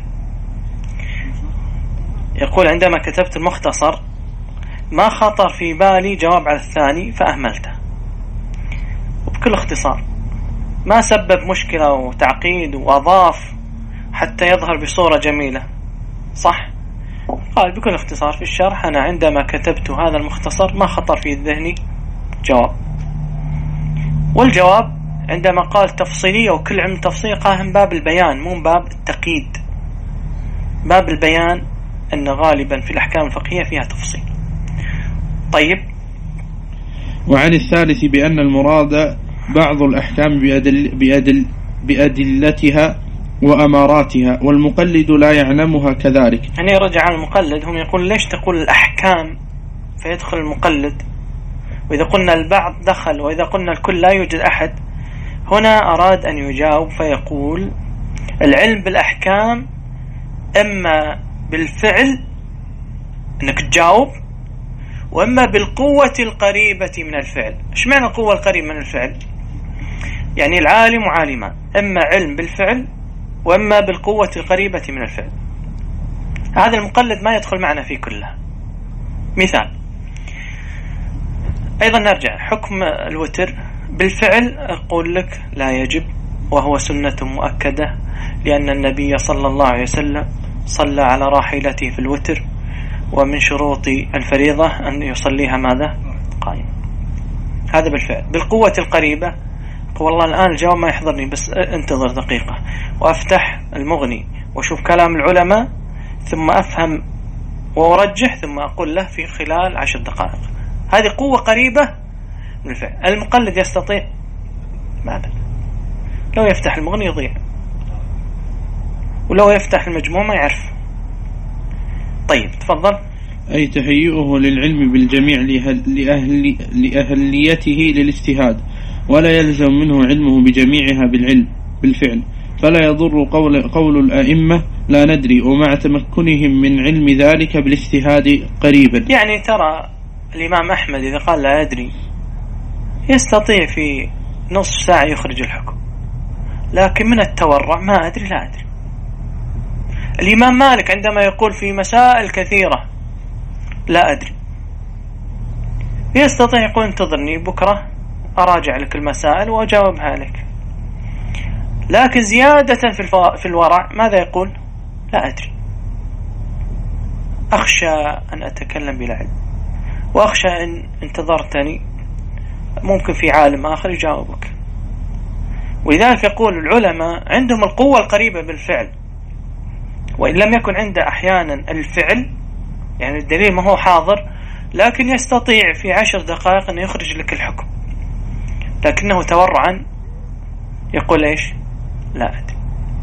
[SPEAKER 1] يقول عندما كتبت المختصر ما خطر في بالي جواب على الثاني فأهملته، وبكل اختصار ما سبب مشكلة وتعقيد وأضاف حتى يظهر بصورة جميلة، صح؟ قال بكل اختصار في الشرح أنا عندما كتبت هذا المختصر ما خطر في ذهني جواب. والجواب عندما قال تفصيلية وكل علم تفصيل قال من باب البيان مو من باب التقييد، باب البيان أن غالبا في الأحكام الفقهية فيها تفصيل. طيب.
[SPEAKER 2] وعن الثالث بأن المراد بعض الأحكام بأدل بأدل بأدلتها وأماراتها، والمقلد لا يعلمها كذلك.
[SPEAKER 1] يعني يرجع على المقلد، هم يقول ليش تقول الأحكام فيدخل المقلد، وإذا قلنا البعض دخل، وإذا قلنا الكل لا يوجد أحد. هنا أراد أن يجاوب فيقول العلم بالأحكام إما بالفعل أنك تجاوب، وإما بالقوة القريبة من الفعل. إيش معنى القوة القريبة من الفعل؟ يعني العالم عالمان، إما علم بالفعل وإما بالقوة القريبة من الفعل. هذا المقلد ما يدخل معنا فيه كله. مثال أيضا نرجع حكم الوتر بالفعل، أقول لك لا يجب، وهو سنة مؤكدة، لأن النبي صلى الله عليه وسلم صلى على راحلته في الوتر، ومن شروط الفريضة أن يصليها ماذا؟ قائم. هذا بالفعل. بالقوة القريبة، والله الآن الجواب ما يحضرني، بس انتظر دقيقة وأفتح المغني وشوف كلام العلماء ثم أفهم وأرجح ثم أقول له في خلال عشر دقائق. هذه قوة قريبة من الفعل. المقلد يستطيع ماذا؟ لو يفتح المغني يضيع، ولو يفتح المجموع ما يعرف. طيب تفضل.
[SPEAKER 2] أي تهيئه للعلم بالجميع لأهل لأهليته للاجتهاد، ولا يلزم منه علمه بجميعها بالعلم بالفعل، فلا يضر قول, قول الأئمة لا ندري، ومع تمكنهم من علم ذلك بالاجتهاد قريبا.
[SPEAKER 1] يعني ترى الإمام أحمد إذا قال لا أدري يستطيع في نصف ساعة يخرج الحكم، لكن من التورع ما أدري لا أدري. الإمام مالك عندما يقول في مسائل كثيرة لا أدري، يستطيع يقول انتظرني بكرة أراجع لك المسائل وأجاوبها لك، لكن زيادة في الورع ماذا يقول؟ لا أدري، أخشى أن أتكلم بلا علم، وأخشى أن انتظرتني ممكن في عالم آخر يجاوبك. ولذلك يقول العلماء عندهم القوة القريبة بالفعل، وإن لم يكن عنده أحيانا الفعل، يعني الدليل ما هو حاضر، لكن يستطيع في عشر دقائق أن يخرج لك الحكم، لكنه تورعا يقول إيش؟ لا أدري.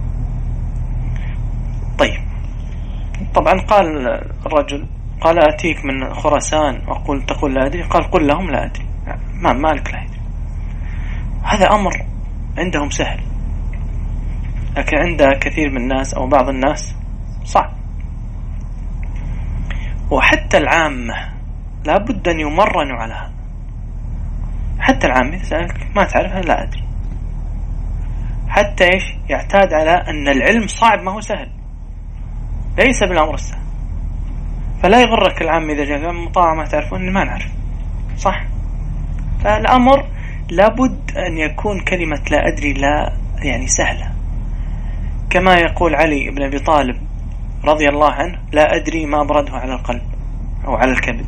[SPEAKER 1] طيب طبعا قال الرجل قال أتيك من خراسان وأقول تقول لا أدري، قال قل لهم لا أدري، ما مالك لا أدري. هذا أمر عندهم سهل، لكن عند كثير من الناس أو بعض الناس صعب. وحتى العامة لابد أن يمرنوا على هذا. حتى العامة يسألك ما تعرفها لا أدري، حتى إيش يعتاد على أن العلم صعب ما هو سهل، ليس بالأمر السهل. فلا يغرك العام إذا جاء مطاعة ما تعرفون ما نعرف، صح؟ فالأمر لابد أن يكون كلمة لا أدري لا يعني سهلة، كما يقول علي بن أبي طالب رضي الله عنه لا أدري ما أبرده على القلب أو على الكبد.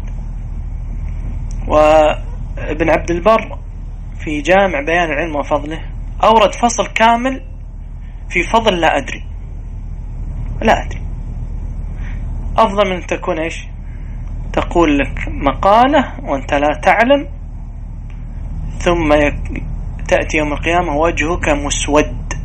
[SPEAKER 1] وابن عبد البر في جامع بيان العلم وفضله أورد فصل كامل في فضل لا أدري. لا أدري أفضل من تكون إيش تقول لك مقالة وأنت لا تعلم، ثم تأتي يوم القيامة وجهك مسود،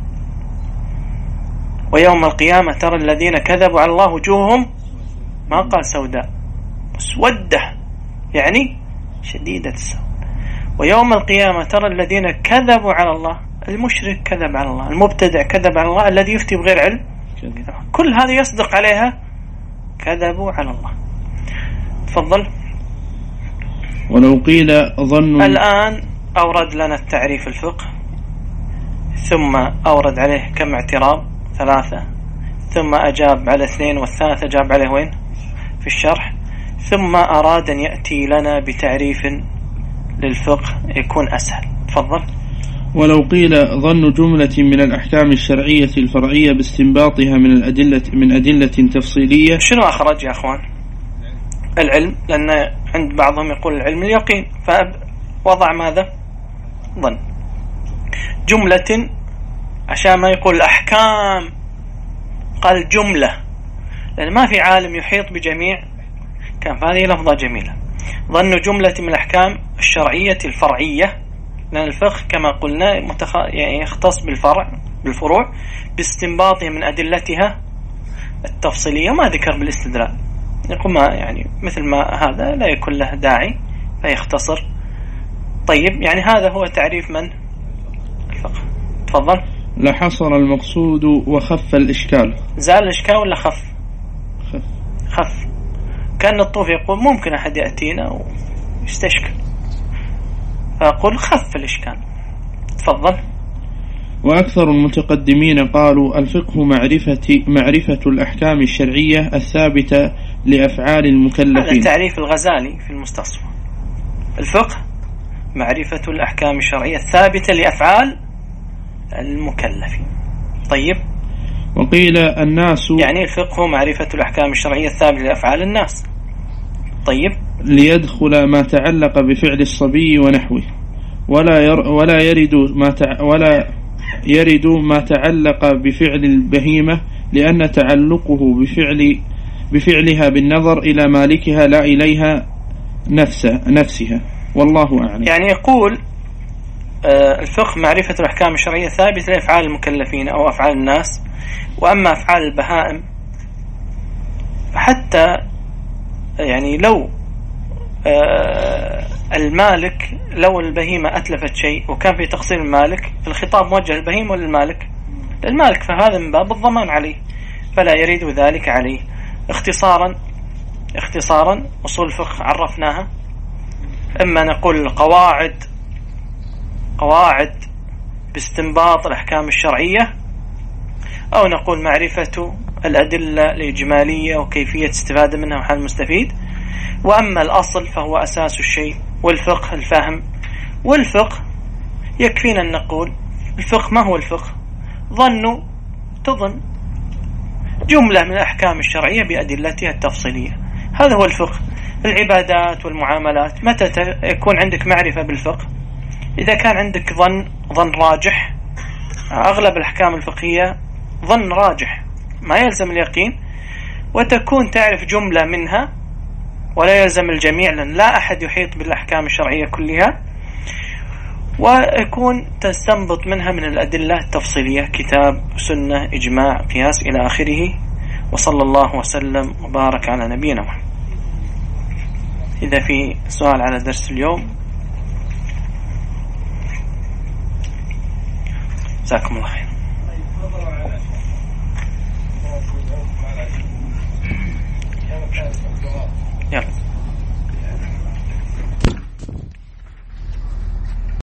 [SPEAKER 1] ويوم القيامة ترى الذين كذبوا على الله وجوههم ما قال سوداء مسودة يعني شديدة السوء، ويوم القيامة ترى الذين كذبوا على الله، المشرك كذب على الله، المبتدع كذب على الله، الذي يفتي بغير علم كل هذا يصدق عليها كذبوا على الله. تفضل.
[SPEAKER 2] ولو قيل ظن.
[SPEAKER 1] الآن أورد لنا التعريف الفقه، ثم أورد عليه كم اعتراض ثلاثة، ثم أجاب على اثنين، والثالثة أجاب عليه وين في الشرح، ثم أراد أن يأتي لنا بتعريف للفقه يكون أسهل. تفضل.
[SPEAKER 2] ولو قيل ظن جملة من الأحكام الشرعية الفرعية باستنباطها من الأدلة من أدلة تفصيلية.
[SPEAKER 1] شنو أخرج يا أخوان؟ العلم، لأن عند بعضهم يقول العلم اليقين، فوضع ماذا؟ ظن. جملة عشان ما يقول الأحكام، قال جملة، لأن ما في عالم يحيط بجميع كان، فهذه لفظة جميلة. ظن جملة من الأحكام الشرعية الفرعية، لأن الفقه كما قلنا متخ... يعني يختص بالفرع بالفروع باستنباطه من أدلتها التفصيلية، ما ذكر بالاستدلال. يقول ما يعني مثل ما هذا لا يكون له داعي فيختصر. طيب يعني هذا هو تعريف من الفقه. تفضل.
[SPEAKER 2] لحصر المقصود وخف الإشكال.
[SPEAKER 1] زال الإشكال ولا خف؟
[SPEAKER 2] خف.
[SPEAKER 1] خف. كأن الطوفي يقول ممكن أحد يأتينا ويستشكل، فأقول خف الإشكال. تفضل.
[SPEAKER 2] وأكثر المتقدمين قالوا الفقه معرفة معرفة الأحكام الشرعية الثابتة لأفعال المكلفين.
[SPEAKER 1] هذا تعريف الغزالي في المستصفى. الفقه معرفة الأحكام الشرعية الثابتة لأفعال المكلفين. طيب.
[SPEAKER 2] وقيل الناس،
[SPEAKER 1] يعني الفقه معرفة الأحكام الشرعية الثابتة لأفعال الناس. طيب.
[SPEAKER 2] ليدخل ما تعلق بفعل الصبي ونحوه، ولا ير ولا يرد ما تع ولا يرد ما تعلق بفعل البهيمة، لأن تعلقه بفعل بفعلها بالنظر إلى مالكها لا إليها نفس نفسها، والله أعلم.
[SPEAKER 1] يعني يقول الفقه معرفة الأحكام الشرعية الثابتة لأفعال المكلفين أو أفعال الناس، وأما أفعال البهائم حتى يعني لو المالك، لو البهيمة أتلفت شيء وكان في تقصير المالك، الخطاب موجه للبهيمة ولا للمالك؟ للمالك، فهذا من باب الضمان عليه، فلا يريد ذلك عليه. اختصارا اختصارا أصول الفقه عرفناها، إما نقول قواعد قواعد باستنباط الأحكام الشرعية، أو نقول معرفة الأدلة الإجمالية وكيفية استفادة منها وحال المستفيد. وأما الأصل فهو أساس الشيء، والفقه الفهم. والفقه يكفينا أن نقول الفقه ما هو الفقه؟ ظن تظن جملة من الأحكام الشرعية بأدلتها التفصيلية، هذا هو الفقه. العبادات والمعاملات متى يكون عندك معرفة بالفقه؟ إذا كان عندك ظن ظن راجح. أغلب الأحكام الفقهية ظن راجح ما يلزم اليقين، وتكون تعرف جملة منها ولا يلزم الجميع، لأن لا أحد يحيط بالأحكام الشرعية كلها، ويكون تستنبط منها من الأدلة التفصيلية، كتاب، سنة، إجماع، قياس إلى آخره. وصلى الله وسلم وبارك على نبينا محمد. إذا في سؤال على درس اليوم جزاكم الله خير. يلا.